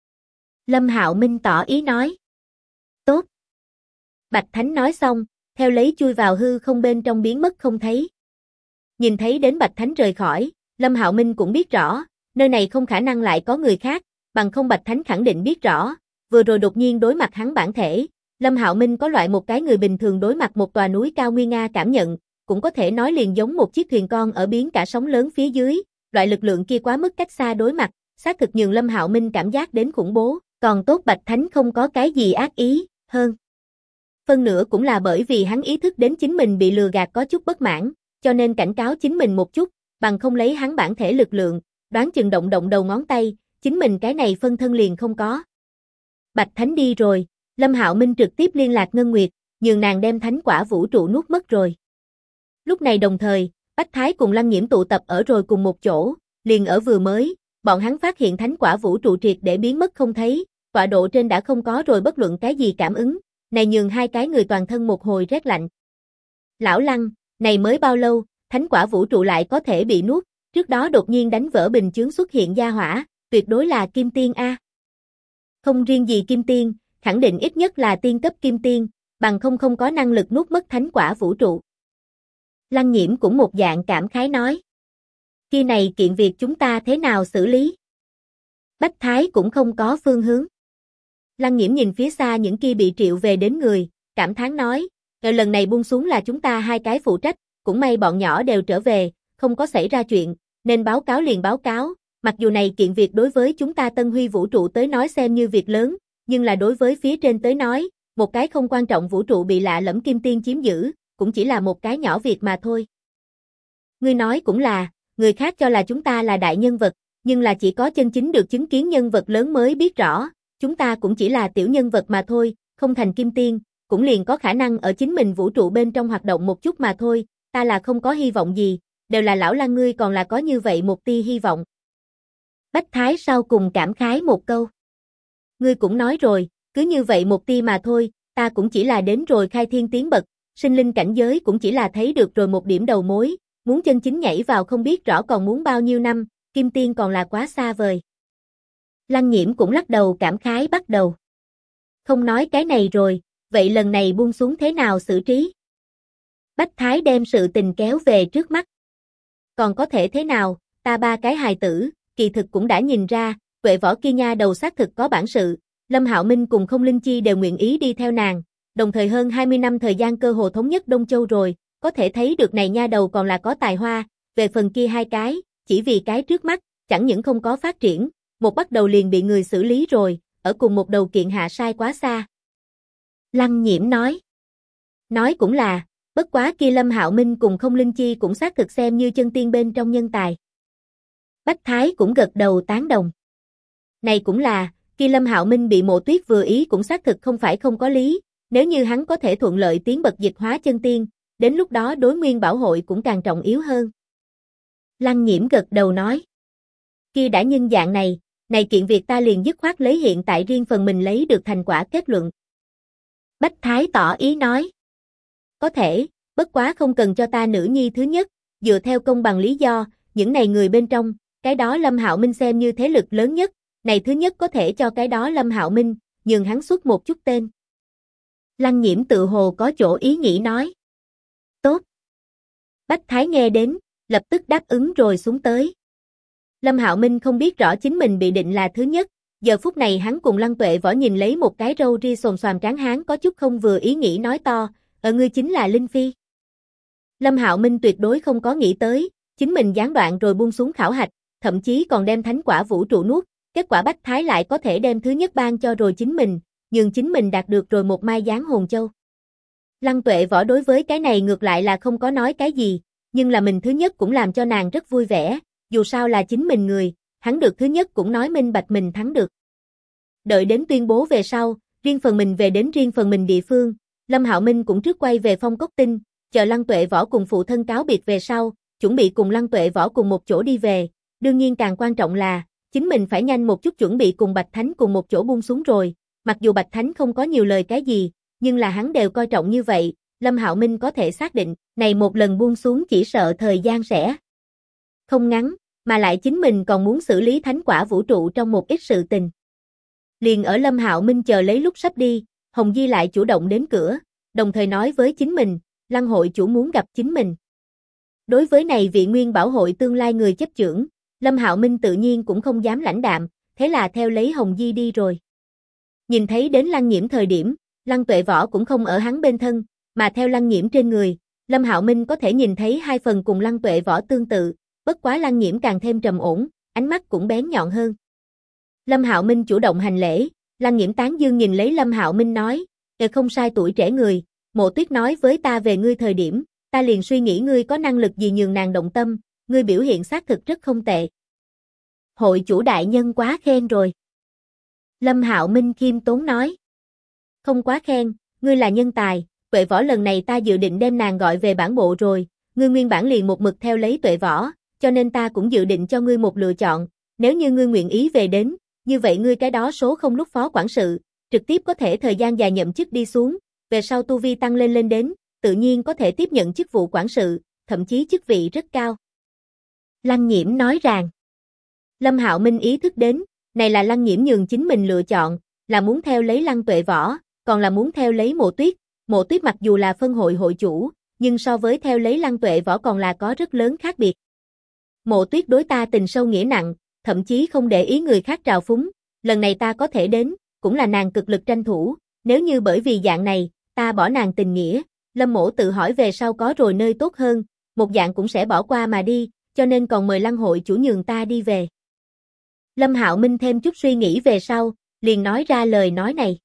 Lâm Hạo Minh tỏ ý nói. Tốt. Bạch Thánh nói xong, theo lấy chui vào hư không bên trong biến mất không thấy. Nhìn thấy đến Bạch Thánh rời khỏi, Lâm Hạo Minh cũng biết rõ, nơi này không khả năng lại có người khác, bằng không Bạch Thánh khẳng định biết rõ, vừa rồi đột nhiên đối mặt hắn bản thể, Lâm Hạo Minh có loại một cái người bình thường đối mặt một tòa núi cao nguy nga cảm nhận, cũng có thể nói liền giống một chiếc thuyền con ở biển cả sóng lớn phía dưới, loại lực lượng kia quá mức cách xa đối mặt, xác thực nhường Lâm Hạo Minh cảm giác đến khủng bố, còn tốt Bạch Thánh không có cái gì ác ý, hơn. Phân nửa cũng là bởi vì hắn ý thức đến chính mình bị lừa gạt có chút bất mãn, cho nên cảnh cáo chính mình một chút, bằng không lấy hắn bản thể lực lượng, đoán chừng động đầu ngón tay, chính mình cái này phân thân liền không có. Bạch Thánh đi rồi, Lâm Hạo Minh trực tiếp liên lạc Ngân Nguyệt, nhường nàng đem thánh quả vũ trụ nuốt mất rồi. Lúc này đồng thời, Bách Thái cùng Lăng Nghiễm tụ tập ở rồi cùng một chỗ, liền ở vừa mới, bọn hắn phát hiện thánh quả vũ trụ triệt để biến mất không thấy, tọa độ trên đã không có rồi bất luận cái gì cảm ứng, này nhường hai cái người toàn thân một hồi rét lạnh. Lão Lăng, này mới bao lâu, thánh quả vũ trụ lại có thể bị nuốt, trước đó đột nhiên đánh vỡ bình chướng xuất hiện gia hỏa, tuyệt đối là kim tiên a. Không riêng gì kim tiên, khẳng định ít nhất là tiên cấp kim tiên, bằng không có năng lực nuốt mất thánh quả vũ trụ. Lăng Nhiễm cũng một dạng cảm khái nói. Khi này kiện việc chúng ta thế nào xử lý? Bách Thái cũng không có phương hướng. Lăng Nhiễm nhìn phía xa những kia bị triệu về đến người, cảm thán nói, lần này buông xuống là chúng ta hai cái phụ trách, cũng may bọn nhỏ đều trở về, không có xảy ra chuyện, nên báo cáo liền báo cáo, mặc dù này kiện việc đối với chúng ta Tân Huy vũ trụ tới nói xem như việc lớn, nhưng là đối với phía trên tới nói, một cái không quan trọng vũ trụ bị lạ lẫm kim tiên chiếm giữ, cũng chỉ là một cái nhỏ việc mà thôi. Ngươi nói cũng là, người khác cho là chúng ta là đại nhân vật, nhưng là chỉ có chân chính được chứng kiến nhân vật lớn mới biết rõ, chúng ta cũng chỉ là tiểu nhân vật mà thôi, không thành kim tiên, cũng liền có khả năng ở chính mình vũ trụ bên trong hoạt động một chút mà thôi, ta là không có hy vọng gì, đều là lão Lăng ngươi còn là có như vậy một tia hy vọng. Bách Thái sau cùng cảm khái một câu. Ngươi cũng nói rồi, cứ như vậy một tia mà thôi, ta cũng chỉ là đến rồi khai thiên tiến bậc, sinh linh cảnh giới cũng chỉ là thấy được rồi một điểm đầu mối, muốn chân chính nhảy vào không biết rõ còn muốn bao nhiêu năm, kim tiên còn là quá xa vời. Lăng Nhiễm cũng lắc đầu cảm khái bắt đầu. Không nói cái này rồi, vậy lần này buông xuống thế nào xử trí? Bách Thái đem sự tình kéo về trước mắt. Còn có thể thế nào, ta ba cái hài tử, kỳ thực cũng đã nhìn ra, Tuệ Võ kia nha đầu xác thực có bản sự, Lâm Hạo Minh cùng Không Linh Chi đều nguyện ý đi theo nàng, đồng thời hơn 20 năm thời gian cơ hồ thống nhất Đông Châu rồi, có thể thấy được này nha đầu còn là có tài hoa, về phần kia hai cái, chỉ vì cái trước mắt, chẳng những không có phát triển, một bắt đầu liền bị người xử lý rồi, ở cùng một đầu kiện hạ sai quá xa. Lăng Nhiễm nói. Nói cũng là, bất quá kia Lâm Hạo Minh cùng Không Linh Chi cũng xác thực xem như chân tiên bên trong nhân tài. Bách Thái cũng gật đầu tán đồng. Này cũng là, kia Lâm Hạo Minh bị Mộ Tuyết vừa ý cũng xác thực không phải không có lý, nếu như hắn có thể thuận lợi tiến bậc dịch hóa chân tiên, đến lúc đó đối Nguyên Bảo hội cũng càng trọng yếu hơn. Lăng Nhiễm gật đầu nói. Kia đã nhân dạng này kiện việc ta liền dứt khoát lấy hiện tại riêng phần mình lấy được thành quả kết luận. Bách Thái tỏ ý nói. Có thể, bất quá không cần cho ta nữ nhi thứ nhất, dựa theo công bằng lý do, những này người bên trong, cái đó Lâm Hạo Minh xem như thế lực lớn nhất, này thứ nhất có thể cho cái đó Lâm Hạo Minh, nhường hắn xuất một chút tên. Lăng Nhiễm tự hồ có chỗ ý nghĩ nói. Tốt. Bách Thái nghe đến, lập tức đáp ứng rồi xuống tới. Lâm Hạo Minh không biết rõ chính mình bị định là thứ nhất, giờ phút này hắn cùng Lăng Tuệ Võ nhìn lấy một cái râu ria xồm xoàm tráng hán có chút không vừa ý nghĩ nói to, ngươi chính là Linh Phi. Lâm Hạo Minh tuyệt đối không có nghĩ tới, chính mình gián đoạn rồi buông xuống khảo hạch, thậm chí còn đem thánh quả vũ trụ nuốt, kết quả Bách Thái lại có thể đem thứ nhất ban cho rồi chính mình, nhường chính mình đạt được rồi một mai gián hồn châu. Lăng Tuệ Võ đối với cái này ngược lại là không có nói cái gì, nhưng là mình thứ nhất cũng làm cho nàng rất vui vẻ, dù sao là chính mình người, hắn được thứ nhất cũng nói minh bạch mình thắng được. Đợi đến tuyên bố về sau, riêng phần mình về đến riêng phần mình địa phương, Lâm Hạo Minh cũng trước quay về Phong Cốc Tinh, chờ Lăng Tuệ Võ cùng phụ thân cáo biệt về sau, chuẩn bị cùng Lăng Tuệ Võ cùng một chỗ đi về, đương nhiên càng quan trọng là, chính mình phải nhanh một chút chuẩn bị cùng Bạch Thánh cùng một chỗ buông xuống rồi, mặc dù Bạch Thánh không có nhiều lời cái gì, nhưng là hắn đều coi trọng như vậy, Lâm Hạo Minh có thể xác định, này một lần buông xuống chỉ sợ thời gian sẽ không ngắn, mà lại chính mình còn muốn xử lý thánh quả vũ trụ trong một ít sự tình. Liền ở Lâm Hạo Minh chờ lấy lúc sắp đi, Hồng Di lại chủ động đến cửa, đồng thời nói với chính mình, Lăng hội chủ muốn gặp chính mình. Đối với này vị Nguyên Bảo hội tương lai người chấp chưởng, Lâm Hạo Minh tự nhiên cũng không dám lãnh đạm, thế là theo lấy Hồng Di đi rồi. Nhìn thấy đến Lăng Nhiễm thời điểm, Lăng Tuệ Võ cũng không ở hắn bên thân, mà theo Lăng Nhiễm trên người, Lâm Hạo Minh có thể nhìn thấy hai phần cùng Lăng Tuệ Võ tương tự, bất quá Lăng Nhiễm càng thêm trầm ổn, ánh mắt cũng bén nhọn hơn. Lâm Hạo Minh chủ động hành lễ, Lăng Nhiễm tán dương nhìn lấy Lâm Hạo Minh nói, không sai tuổi trẻ người, Mộ Tuyết nói với ta về ngươi thời điểm, ta liền suy nghĩ ngươi có năng lực gì nhường nàng động tâm, ngươi biểu hiện xác thực rất không tệ. Hội chủ đại nhân quá khen rồi. Lâm Hạo Minh khiêm tốn nói. Không quá khen, ngươi là nhân tài, Tuệ Võ lần này ta dự định đem nàng gọi về bản bộ rồi, ngươi nguyên bản liền một mực theo lấy Tuệ Võ, cho nên ta cũng dự định cho ngươi một lựa chọn, nếu như ngươi nguyện ý về đến, như vậy ngươi cái đó số không lúc phó quản sự, trực tiếp có thể thời gian dài nhậm chức đi xuống, về sau tu vi tăng lên đến, tự nhiên có thể tiếp nhận chức vụ quản sự, thậm chí chức vị rất cao. Lăng Nhiễm nói rằng, Lâm Hạo Minh ý thức đến, này là Lăng Nhiễm nhường chính mình lựa chọn, là muốn theo lấy Lăng Tuệ Võ, còn là muốn theo lấy Mộ Tuyết mặc dù là phân hội hội chủ, nhưng so với theo lấy Lăng Tuệ Võ còn là có rất lớn khác biệt. Mộ Tuyết đối ta tình sâu nghĩa nặng, thậm chí không để ý người khác trào phúng, lần này ta có thể đến, cũng là nàng cực lực tranh thủ, nếu như bởi vì dạng này, ta bỏ nàng tình nghĩa, Lâm mỗ tự hỏi về sau có rồi nơi tốt hơn, một dạng cũng sẽ bỏ qua mà đi, cho nên còn mời Lăng hội chủ nhường ta đi về. Lâm Hạo Minh thêm chút suy nghĩ về sau, liền nói ra lời nói này.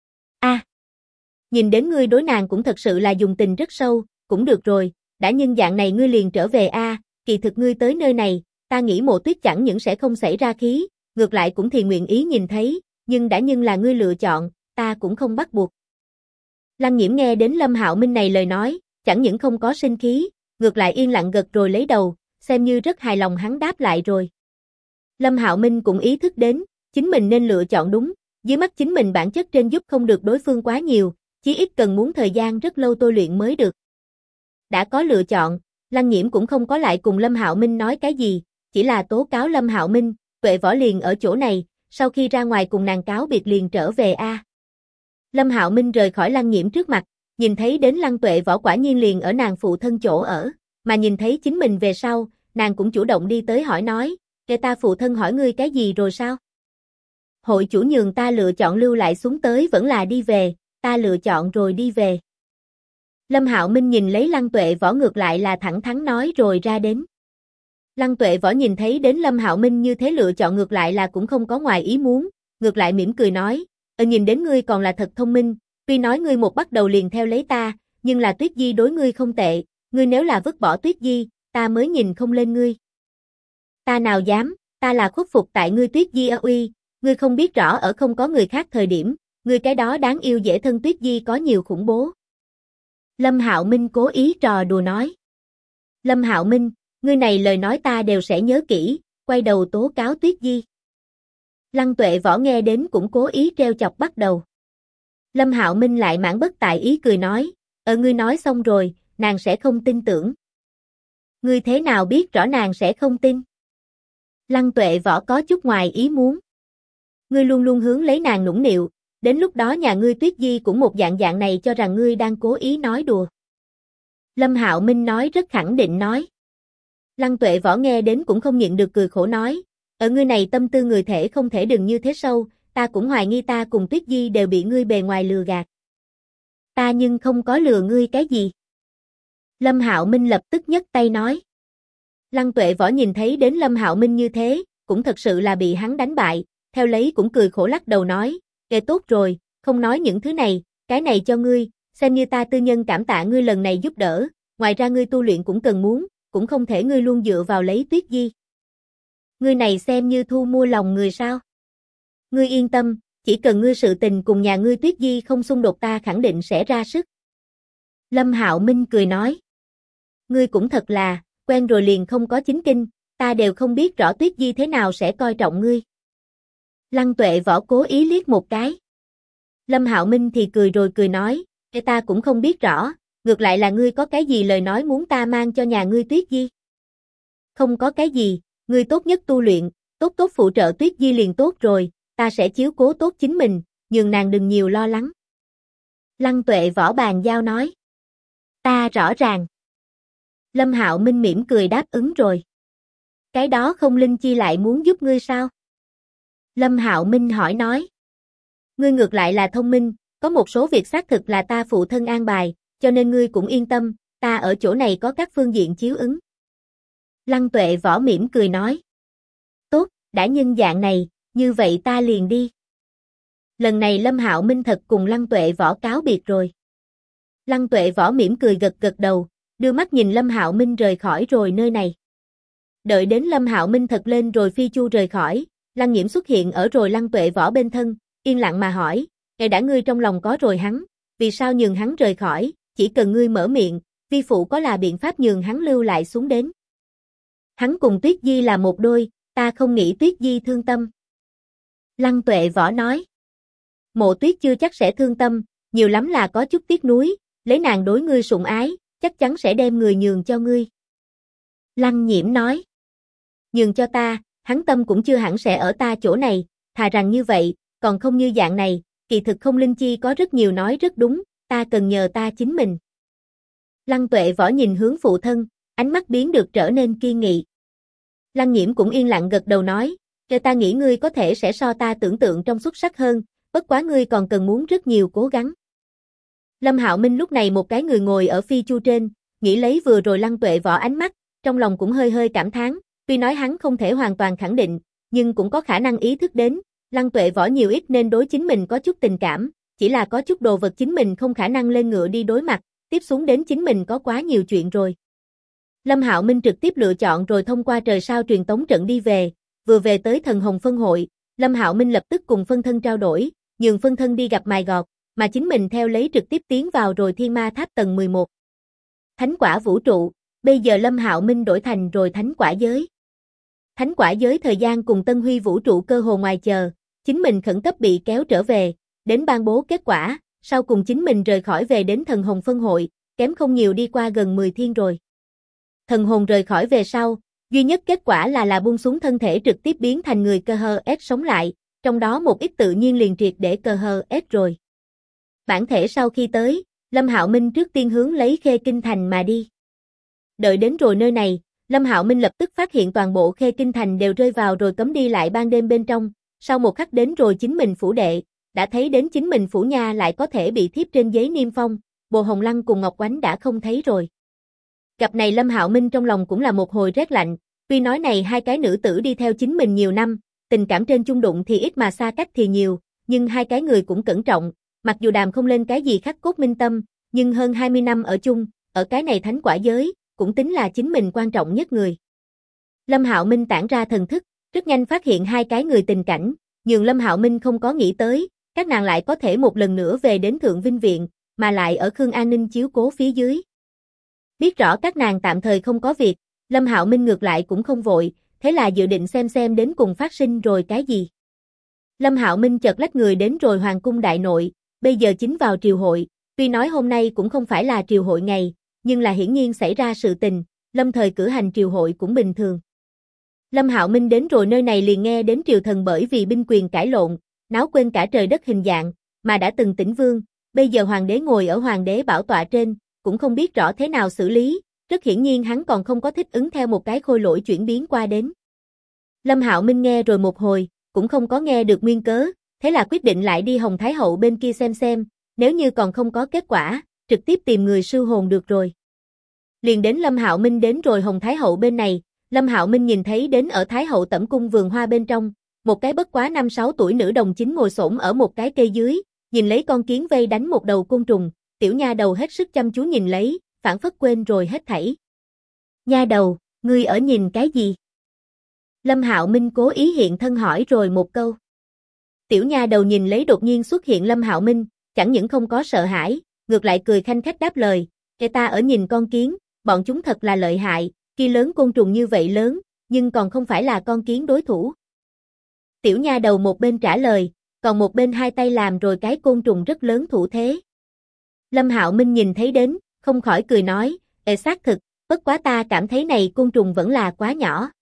Nhìn đến ngươi đối nàng cũng thật sự là dùng tình rất sâu, cũng được rồi, đã nhưng dạng này ngươi liền trở về kỳ thực ngươi tới nơi này, ta nghĩ Mộ Tuyết chẳng những sẽ không xảy ra khí, ngược lại cũng thì nguyện ý nhìn thấy, nhưng đã nhưng là ngươi lựa chọn, ta cũng không bắt buộc. Lăng Nhiễm nghe đến Lâm Hạo Minh này lời nói, chẳng những không có sinh khí, ngược lại yên lặng gật rồi lấy đầu, xem như rất hài lòng hắn đáp lại rồi. Lâm Hạo Minh cũng ý thức đến, chính mình nên lựa chọn đúng, dưới mắt chính mình bản chất trên giúp không được đối phương quá nhiều, chí ít cần muốn thời gian rất lâu tôi luyện mới được. Đã có lựa chọn, Lăng Nhiễm cũng không có lại cùng Lâm Hạo Minh nói cái gì, chỉ là tố cáo Lâm Hạo Minh, Tuệ Võ liền ở chỗ này, sau khi ra ngoài cùng nàng cáo biệt liền trở về Lâm Hạo Minh rời khỏi Lăng Nhiễm trước mặt, nhìn thấy đến Lăng Tuệ Võ quả nhiên liền ở nàng phụ thân chỗ ở, mà nhìn thấy chính mình về sau, nàng cũng chủ động đi tới hỏi nói, "Kể ta phụ thân hỏi ngươi cái gì rồi sao?" "Hội chủ nhường ta lựa chọn lưu lại xuống tới vẫn là đi về, ta lựa chọn rồi đi về." Lâm Hạo Minh nhìn lấy Lăng Tuệ Võ ngược lại là thẳng thắn nói rồi ra đến. Lăng Tuệ Võ nhìn thấy đến Lâm Hạo Minh như thế lựa chọn ngược lại là cũng không có ngoài ý muốn, ngược lại mỉm cười nói, nhìn đến ngươi còn là thật thông minh, tuy nói ngươi một bắt đầu liền theo lấy ta, nhưng là Tuyết Di đối ngươi không tệ, ngươi nếu là vứt bỏ Tuyết Di, ta mới nhìn không lên ngươi." "Ta nào dám, ta là khuất phục tại ngươi Tuyết Di uy, ngươi không biết rõ ở không có người khác thời điểm, ngươi cái đó đáng yêu dễ thân Tuyết Di có nhiều khủng bố." Lâm Hạo Minh cố ý trò đùa nói. "Lâm Hạo Minh, ngươi này lời nói ta đều sẽ nhớ kỹ, quay đầu tố cáo Tuyết Di." Lăng Tuệ Võ nghe đến cũng cố ý treo chọc bắt đầu. Lâm Hạo Minh lại mãn bất tại ý cười nói, ngươi nói xong rồi, nàng sẽ không tin tưởng." "Ngươi thế nào biết rõ nàng sẽ không tin?" Lăng Tuệ Võ có chút ngoài ý muốn. "Ngươi luôn luôn hướng lấy nàng nũng nịu, đến lúc đó nhà ngươi Tuyết Di cũng một dạng này cho rằng ngươi đang cố ý nói đùa." Lâm Hạo Minh nói rất khẳng định nói. Lăng Tuệ Võ nghe đến cũng không nhịn được cười khổ nói, "Ở ngươi này tâm tư người thể không thể đừng như thế sâu, ta cũng hoài nghi ta cùng Tuyết Di đều bị ngươi bề ngoài lừa gạt." "Ta nhưng không có lừa ngươi cái gì." Lâm Hạo Minh lập tức nhấc tay nói. Lăng Tuệ Võ nhìn thấy đến Lâm Hạo Minh như thế, cũng thật sự là bị hắn đánh bại, theo lấy cũng cười khổ lắc đầu nói, tốt rồi, không nói những thứ này, cái này cho ngươi, xem như ta tư nhân cảm tạ ngươi lần này giúp đỡ, ngoài ra ngươi tu luyện cũng cần muốn, cũng không thể ngươi luôn dựa vào lấy Tuyết Di." "Ngươi này xem như thu mua lòng người sao?" "Ngươi yên tâm, chỉ cần ngươi sự tình cùng nhà ngươi Tuyết Di không xung đột ta khẳng định sẽ ra sức." Lâm Hạo Minh cười nói. "Ngươi cũng thật là, quen rồi liền không có chính kinh, ta đều không biết rõ Tuyết Di thế nào sẽ coi trọng ngươi." Lăng Tuệ Võ cố ý liếc một cái. Lâm Hạo Minh thì cười rồi cười nói, ta cũng không biết rõ, ngược lại là ngươi có cái gì lời nói muốn ta mang cho nhà ngươi Tuyết Di?" "Không có cái gì, ngươi tốt nhất tu luyện, tốt tốt phụ trợ Tuyết Di liền tốt rồi, ta sẽ chiếu cố tốt chính mình, nhường nàng đừng nhiều lo lắng." Lăng Tuệ Võ bàn giao nói. "Ta rõ ràng." Lâm Hạo Minh mỉm cười đáp ứng rồi. "Cái đó không Linh Chi lại muốn giúp ngươi sao?" Lâm Hạo Minh hỏi nói. "Ngươi ngược lại là thông minh, có một số việc xác thực là ta phụ thân an bài, cho nên ngươi cũng yên tâm, ta ở chỗ này có các phương diện chiếu ứng." Lăng Tuệ Võ mỉm cười nói. "Tốt, đã nhân dạng này, như vậy ta liền đi." Lần này Lâm Hạo Minh thật cùng Lăng Tuệ Võ cáo biệt rồi. Lăng Tuệ Võ mỉm cười gật gật đầu, đưa mắt nhìn Lâm Hạo Minh rời khỏi rồi nơi này. Đợi đến Lâm Hạo Minh thật lên rồi phi chu rời khỏi, Lăng Nhiễm xuất hiện ở rồi Lăng Tuệ Võ bên thân, yên lặng mà hỏi, đã ngươi trong lòng có rồi hắn, vì sao nhường hắn rời khỏi, chỉ cần ngươi mở miệng, vi phụ có là biện pháp nhường hắn lưu lại xuống đến." "Hắn cùng Tuyết Di là một đôi, ta không nghĩ Tuyết Di thương tâm. Lăng Tuệ Võ nói. Mộ Tuyết chưa chắc sẽ thương tâm, nhiều lắm là có chút tiếc nuối, lấy nàng đối ngươi sủng ái, chắc chắn sẽ đem người nhường cho ngươi. Lăng Nhiễm nói. Nhường cho ta, hắn tâm cũng chưa hẳn sẽ ở ta chỗ này, thà rằng như vậy, còn không như dạng này, kỳ thực không Linh Chi có rất nhiều nói rất đúng, ta cần nhờ ta chính mình. Lăng Tuệ Võ nhìn hướng phụ thân, ánh mắt biến được trở nên kiên nghị. Lăng Nhiễm cũng yên lặng gật đầu nói, cho ta nghĩ ngươi có thể sẽ so ta tưởng tượng trong xuất sắc hơn, bất quá ngươi còn cần muốn rất nhiều cố gắng. Lâm Hạo Minh lúc này một cái người ngồi ở phi chu trên, nghĩ lấy vừa rồi Lăng Tuệ Võ ánh mắt, trong lòng cũng hơi hơi cảm thán, tuy nói hắn không thể hoàn toàn khẳng định, nhưng cũng có khả năng ý thức đến, Lăng Tuệ Võ nhiều ít nên đối chính mình có chút tình cảm, chỉ là có chút đồ vật chính mình không khả năng lên ngựa đi đối mặt, tiếp xuống đến chính mình có quá nhiều chuyện rồi. Lâm Hạo Minh trực tiếp lựa chọn rồi thông qua trời sao truyền tống trận đi về, vừa về tới Thần Hồng phân hội, Lâm Hạo Minh lập tức cùng phân thân trao đổi, nhường phân thân đi gặp Mài Gọt, mà chính mình theo lấy trực tiếp tiến vào rồi Thiên Ma Tháp tầng 11. Thánh quả vũ trụ, bây giờ Lâm Hạo Minh đổi thành rồi thánh quả giới. Thánh quả giới thời gian cùng Tân Huy vũ trụ cơ hồ ngoài chờ, chính mình khẩn cấp bị kéo trở về, đến ban bố kết quả, sau cùng chính mình rời khỏi về đến Thần Hồng phân hội, kém không nhiều đi qua gần 10 thiên rồi. Thần hồn rời khỏi về sau, duy nhất kết quả là buông xuống thân thể trực tiếp biến thành người cơ hờ S sống lại, trong đó một ít tự nhiên liền triệt để cơ hờ S rồi. Bản thể sau khi tới, Lâm Hạo Minh trước tiên hướng lấy Khê Kinh Thành mà đi. Đợi đến rồi nơi này, Lâm Hạo Minh lập tức phát hiện toàn bộ Khê Kinh Thành đều rơi vào rồi cấm đi lại ban đêm bên trong, sau một khắc đến rồi chính mình phủ đệ, đã thấy đến chính mình phủ nha lại có thể bị thiếp trên giấy niêm phong, Bồ Hồng Lăng cùng Ngọc Oánh đã không thấy rồi. Gặp này Lâm Hạo Minh trong lòng cũng là một hồi rét lạnh, tuy nói này hai cái nữ tử đi theo chính mình nhiều năm, tình cảm trên chung đụng thì ít mà xa cách thì nhiều, nhưng hai cái người cũng cẩn trọng, mặc dù đàm không lên cái gì khắc cốt minh tâm, nhưng hơn 20 năm ở chung, ở cái này thánh quả giới, cũng tính là chính mình quan trọng nhất người. Lâm Hạo Minh tản ra thần thức, rất nhanh phát hiện hai cái người tình cảnh, nhưng Lâm Hạo Minh không có nghĩ tới, các nàng lại có thể một lần nữa về đến Thượng Vinh Viện, mà lại ở Khương An Ninh chiếu cố phía dưới. Biết rõ các nàng tạm thời không có việc, Lâm Hạo Minh ngược lại cũng không vội, thế là dự định xem đến cùng phát sinh rồi cái gì. Lâm Hạo Minh chợt lách người đến rồi Hoàng cung đại nội, bây giờ chính vào triều hội, tuy nói hôm nay cũng không phải là triều hội ngày, nhưng là hiển nhiên xảy ra sự tình, lâm thời cử hành triều hội cũng bình thường. Lâm Hạo Minh đến rồi nơi này liền nghe đến triều thần bởi vì binh quyền cãi lộn, náo quên cả trời đất hình dạng, mà đã từng tĩnh vương, bây giờ hoàng đế ngồi ở hoàng đế bảo tọa trên, cũng không biết rõ thế nào xử lý, rất hiển nhiên hắn còn không có thích ứng theo một cái khôi lỗi chuyển biến qua đến. Lâm Hạo Minh nghe rồi một hồi, cũng không có nghe được nguyên cớ, thế là quyết định lại đi Hồng Thái Hậu bên kia xem, nếu như còn không có kết quả, trực tiếp tìm người sư hồn được rồi. Liền đến Lâm Hạo Minh đến rồi Hồng Thái Hậu bên này, Lâm Hạo Minh nhìn thấy đến ở Thái Hậu tẩm cung vườn hoa bên trong, một cái bất quá 5-6 tuổi nữ đồng chính ngồi xổm ở một cái cây dưới, nhìn lấy con kiến vây đánh một đầu côn trùng, tiểu nha đầu hết sức chăm chú nhìn lấy, phảng phất quên rồi hết thảy. Nha đầu, ngươi ở nhìn cái gì? Lâm Hạo Minh cố ý hiện thân hỏi rồi một câu. Tiểu nha đầu nhìn lấy đột nhiên xuất hiện Lâm Hạo Minh, chẳng những không có sợ hãi, ngược lại cười khanh khách đáp lời, ta ở nhìn con kiến, bọn chúng thật là lợi hại, kia lớn côn trùng như vậy lớn, nhưng còn không phải là con kiến đối thủ. Tiểu nha đầu một bên trả lời, còn một bên hai tay làm rồi cái côn trùng rất lớn thủ thế. Lâm Hạo Minh nhìn thấy đến, không khỏi cười nói, xác thực, bất quá ta cảm thấy này côn trùng vẫn là quá nhỏ.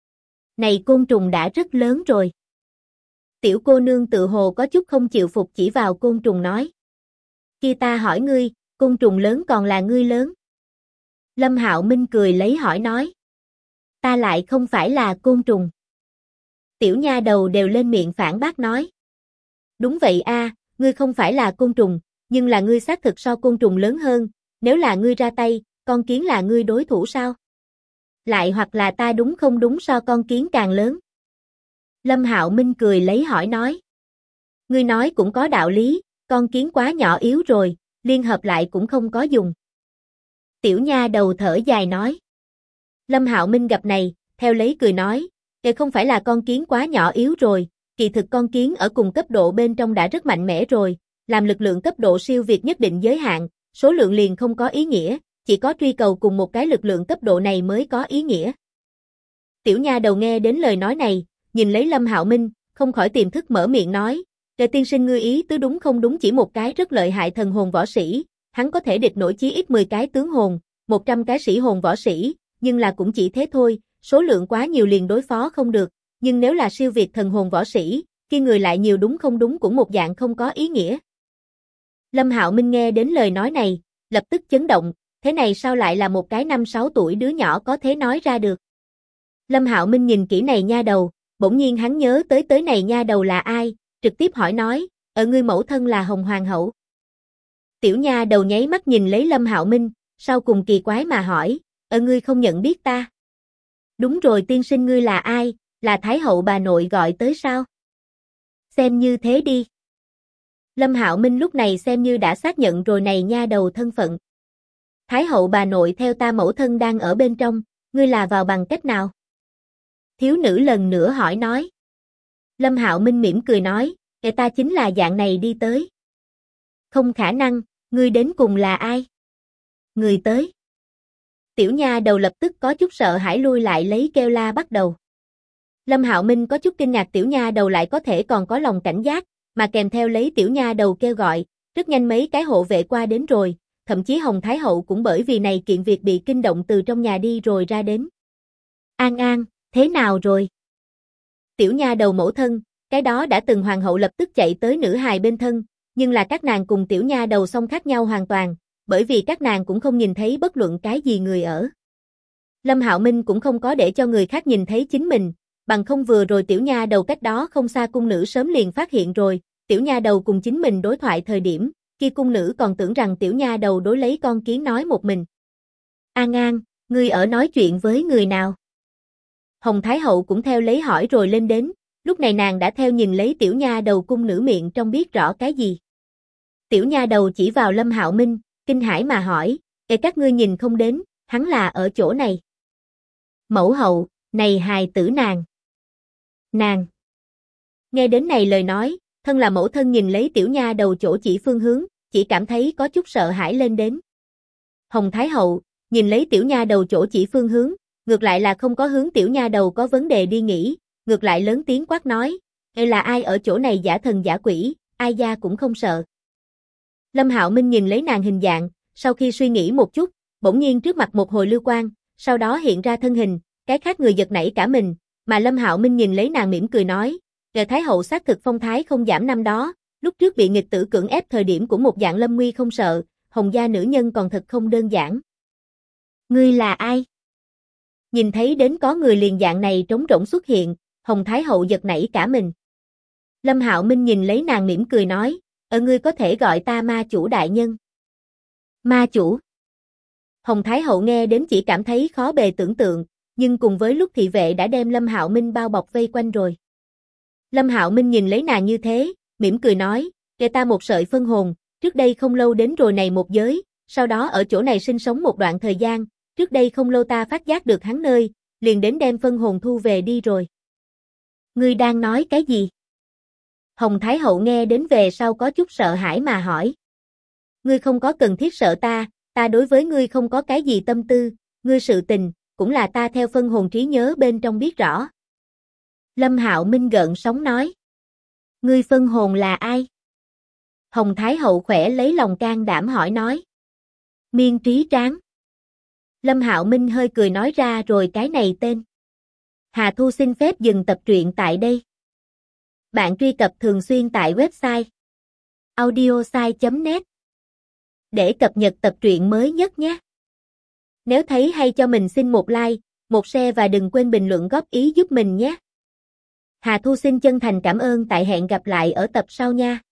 Này côn trùng đã rất lớn rồi. Tiểu cô nương tự hồ có chút không chịu phục chỉ vào côn trùng nói. Kia ta hỏi ngươi, côn trùng lớn còn là ngươi lớn? Lâm Hạo Minh cười lấy hỏi nói. Ta lại không phải là côn trùng. Tiểu nha đầu đều lên miệng phản bác nói. Đúng vậy a, ngươi không phải là côn trùng, nhưng là ngươi xác thực so côn trùng lớn hơn, nếu là ngươi ra tay, con kiến là ngươi đối thủ sao? Lại hoặc là ta đúng không đúng so con kiến càng lớn? Lâm Hạo Minh cười lấy hỏi nói. Ngươi nói cũng có đạo lý, con kiến quá nhỏ yếu rồi, liên hợp lại cũng không có dùng. Tiểu nha đầu thở dài nói. Lâm Hạo Minh gặp này, theo lấy cười nói, không phải là con kiến quá nhỏ yếu rồi, kỳ thực con kiến ở cùng cấp độ bên trong đã rất mạnh mẽ rồi, làm lực lượng cấp độ siêu việt nhất định giới hạn, số lượng liền không có ý nghĩa, chỉ có truy cầu cùng một cái lực lượng cấp độ này mới có ý nghĩa. Tiểu nha đầu nghe đến lời nói này, nhìn lấy Lâm Hạo Minh, không khỏi tiềm thức mở miệng nói, tiên sinh ngươi ý tứ đúng không đúng, chỉ một cái rất lợi hại thần hồn võ sĩ, hắn có thể địch nổi chí ít 10 cái tướng hồn, 100 cái sĩ hồn võ sĩ, nhưng là cũng chỉ thế thôi, số lượng quá nhiều liền đối phó không được, nhưng nếu là siêu việt thần hồn võ sĩ, khi người lại nhiều đúng không đúng cũng một dạng không có ý nghĩa. Lâm Hạo Minh nghe đến lời nói này, lập tức chấn động, thế này sao lại là một cái 5-6 tuổi đứa nhỏ có thể nói ra được. Lâm Hạo Minh nhìn kỹ này nha đầu, bỗng nhiên hắn nhớ tới này nha đầu là ai, trực tiếp hỏi nói, ngươi mẫu thân là Hồng Hoàng hậu. Tiểu nha đầu nháy mắt nhìn lấy Lâm Hạo Minh, sau cùng kỳ quái mà hỏi, ngươi không nhận biết ta. Đúng rồi, tiên sinh ngươi là ai, là Thái hậu bà nội gọi tới sao? Xem như thế đi. Lâm Hạo Minh lúc này xem như đã xác nhận rồi này nha đầu thân phận. Thái hậu bà nội theo ta mẫu thân đang ở bên trong, ngươi là vào bằng cách nào? Thiếu nữ lần nữa hỏi nói. Lâm Hạo Minh mỉm cười nói, ta chính là dạng này đi tới. Không khả năng, ngươi đến cùng là ai? Người tới. Tiểu nha đầu lập tức có chút sợ hãi lui lại lấy kêu la bắt đầu. Lâm Hạo Minh có chút kinh ngạc tiểu nha đầu lại có thể còn có lòng cảnh giác, mà kèm theo lấy tiểu nha đầu kêu gọi, rất nhanh mấy cái hộ vệ qua đến rồi, thậm chí Hồng Thái hậu cũng bởi vì này kiện việc bị kinh động từ trong nhà đi rồi ra đến. An An, thế nào rồi? Tiểu nha đầu mẫu thân, cái đó đã từng hoàng hậu lập tức chạy tới nữ hài bên thân, nhưng là các nàng cùng tiểu nha đầu song khác nhau hoàn toàn, bởi vì các nàng cũng không nhìn thấy bất luận cái gì người ở. Lâm Hạo Minh cũng không có để cho người khác nhìn thấy chính mình, bằng không vừa rồi tiểu nha đầu cách đó không xa cung nữ sớm liền phát hiện rồi, tiểu nha đầu cùng chính mình đối thoại thời điểm, kia cung nữ còn tưởng rằng tiểu nha đầu đối lấy con kiến nói một mình. An An, ngươi ở nói chuyện với người nào? Hồng Thái hậu cũng theo lấy hỏi rồi lên đến, lúc này nàng đã theo nhìn lấy tiểu nha đầu cung nữ miệng trong biết rõ cái gì. Tiểu nha đầu chỉ vào Lâm Hạo Minh, kinh hãi mà hỏi, các ngươi nhìn không đến, hắn là ở chỗ này. Mẫu hậu, này hài tử nàng. Nàng. Nghe đến này lời nói, thân là mẫu thân nhìn lấy tiểu nha đầu chỗ chỉ phương hướng, chỉ cảm thấy có chút sợ hãi lên đến. Hồng Thái hậu, nhìn lấy tiểu nha đầu chỗ chỉ phương hướng, ngược lại là không có hướng tiểu nha đầu có vấn đề đi nghỉ, ngược lại lớn tiếng quát nói, là ai ở chỗ này giả thần giả quỷ, ai gia cũng không sợ. Lâm Hạo Minh nhìn lấy nàng hình dạng, sau khi suy nghĩ một chút, bỗng nhiên trước mặt một hồi lưu quang, sau đó hiện ra thân hình, cái khác người giật nảy cả mình, mà Lâm Hạo Minh nhìn lấy nàng mỉm cười nói, Thái hậu xác thực phong thái không giảm năm đó, lúc trước bị nghịch tử cưỡng ép thời điểm của một dạng lâm nguy không sợ, Hồng gia nữ nhân còn thật không đơn giản. Ngươi là ai? Nhìn thấy đến có người liền dạng này trống rỗng xuất hiện, Hồng Thái hậu giật nảy cả mình. Lâm Hạo Minh nhìn lấy nàng mỉm cười nói, ngươi có thể gọi ta ma chủ đại nhân. Ma chủ. Hồng Thái hậu nghe đến chỉ cảm thấy khó bề tưởng tượng, nhưng cùng với lúc thị vệ đã đem Lâm Hạo Minh bao bọc vây quanh rồi. Lâm Hạo Minh nhìn lấy nàng như thế, mỉm cười nói, ta một sợi phân hồn, trước đây không lâu đến rồi này một giới, sau đó ở chỗ này sinh sống một đoạn thời gian, trước đây không lâu ta phát giác được hắn nơi, liền đến đem phân hồn thu về đi rồi. Ngươi đang nói cái gì? Hồng Thái hậu nghe đến về sau có chút sợ hãi mà hỏi. Ngươi không có cần thiết sợ ta đối với ngươi không có cái gì tâm tư, ngươi sự tình, cũng là ta theo phân hồn trí nhớ bên trong biết rõ. Lâm Hạo Minh gợn sóng nói. Ngươi phân hồn là ai? Hồng Thái hậu khỏe lấy lòng can đảm hỏi nói. Miên Trí Tráng. Lâm Hạo Minh hơi cười nói ra rồi cái này tên. Hà Thu xin phép dừng tập truyện tại đây. Bạn truy cập thường xuyên tại website audiosai.net để cập nhật tập truyện mới nhất nhé. Nếu thấy hay cho mình xin một like, một share và đừng quên bình luận góp ý giúp mình nhé. Hà Thu xin chân thành cảm ơn, tại hẹn gặp lại ở tập sau nha.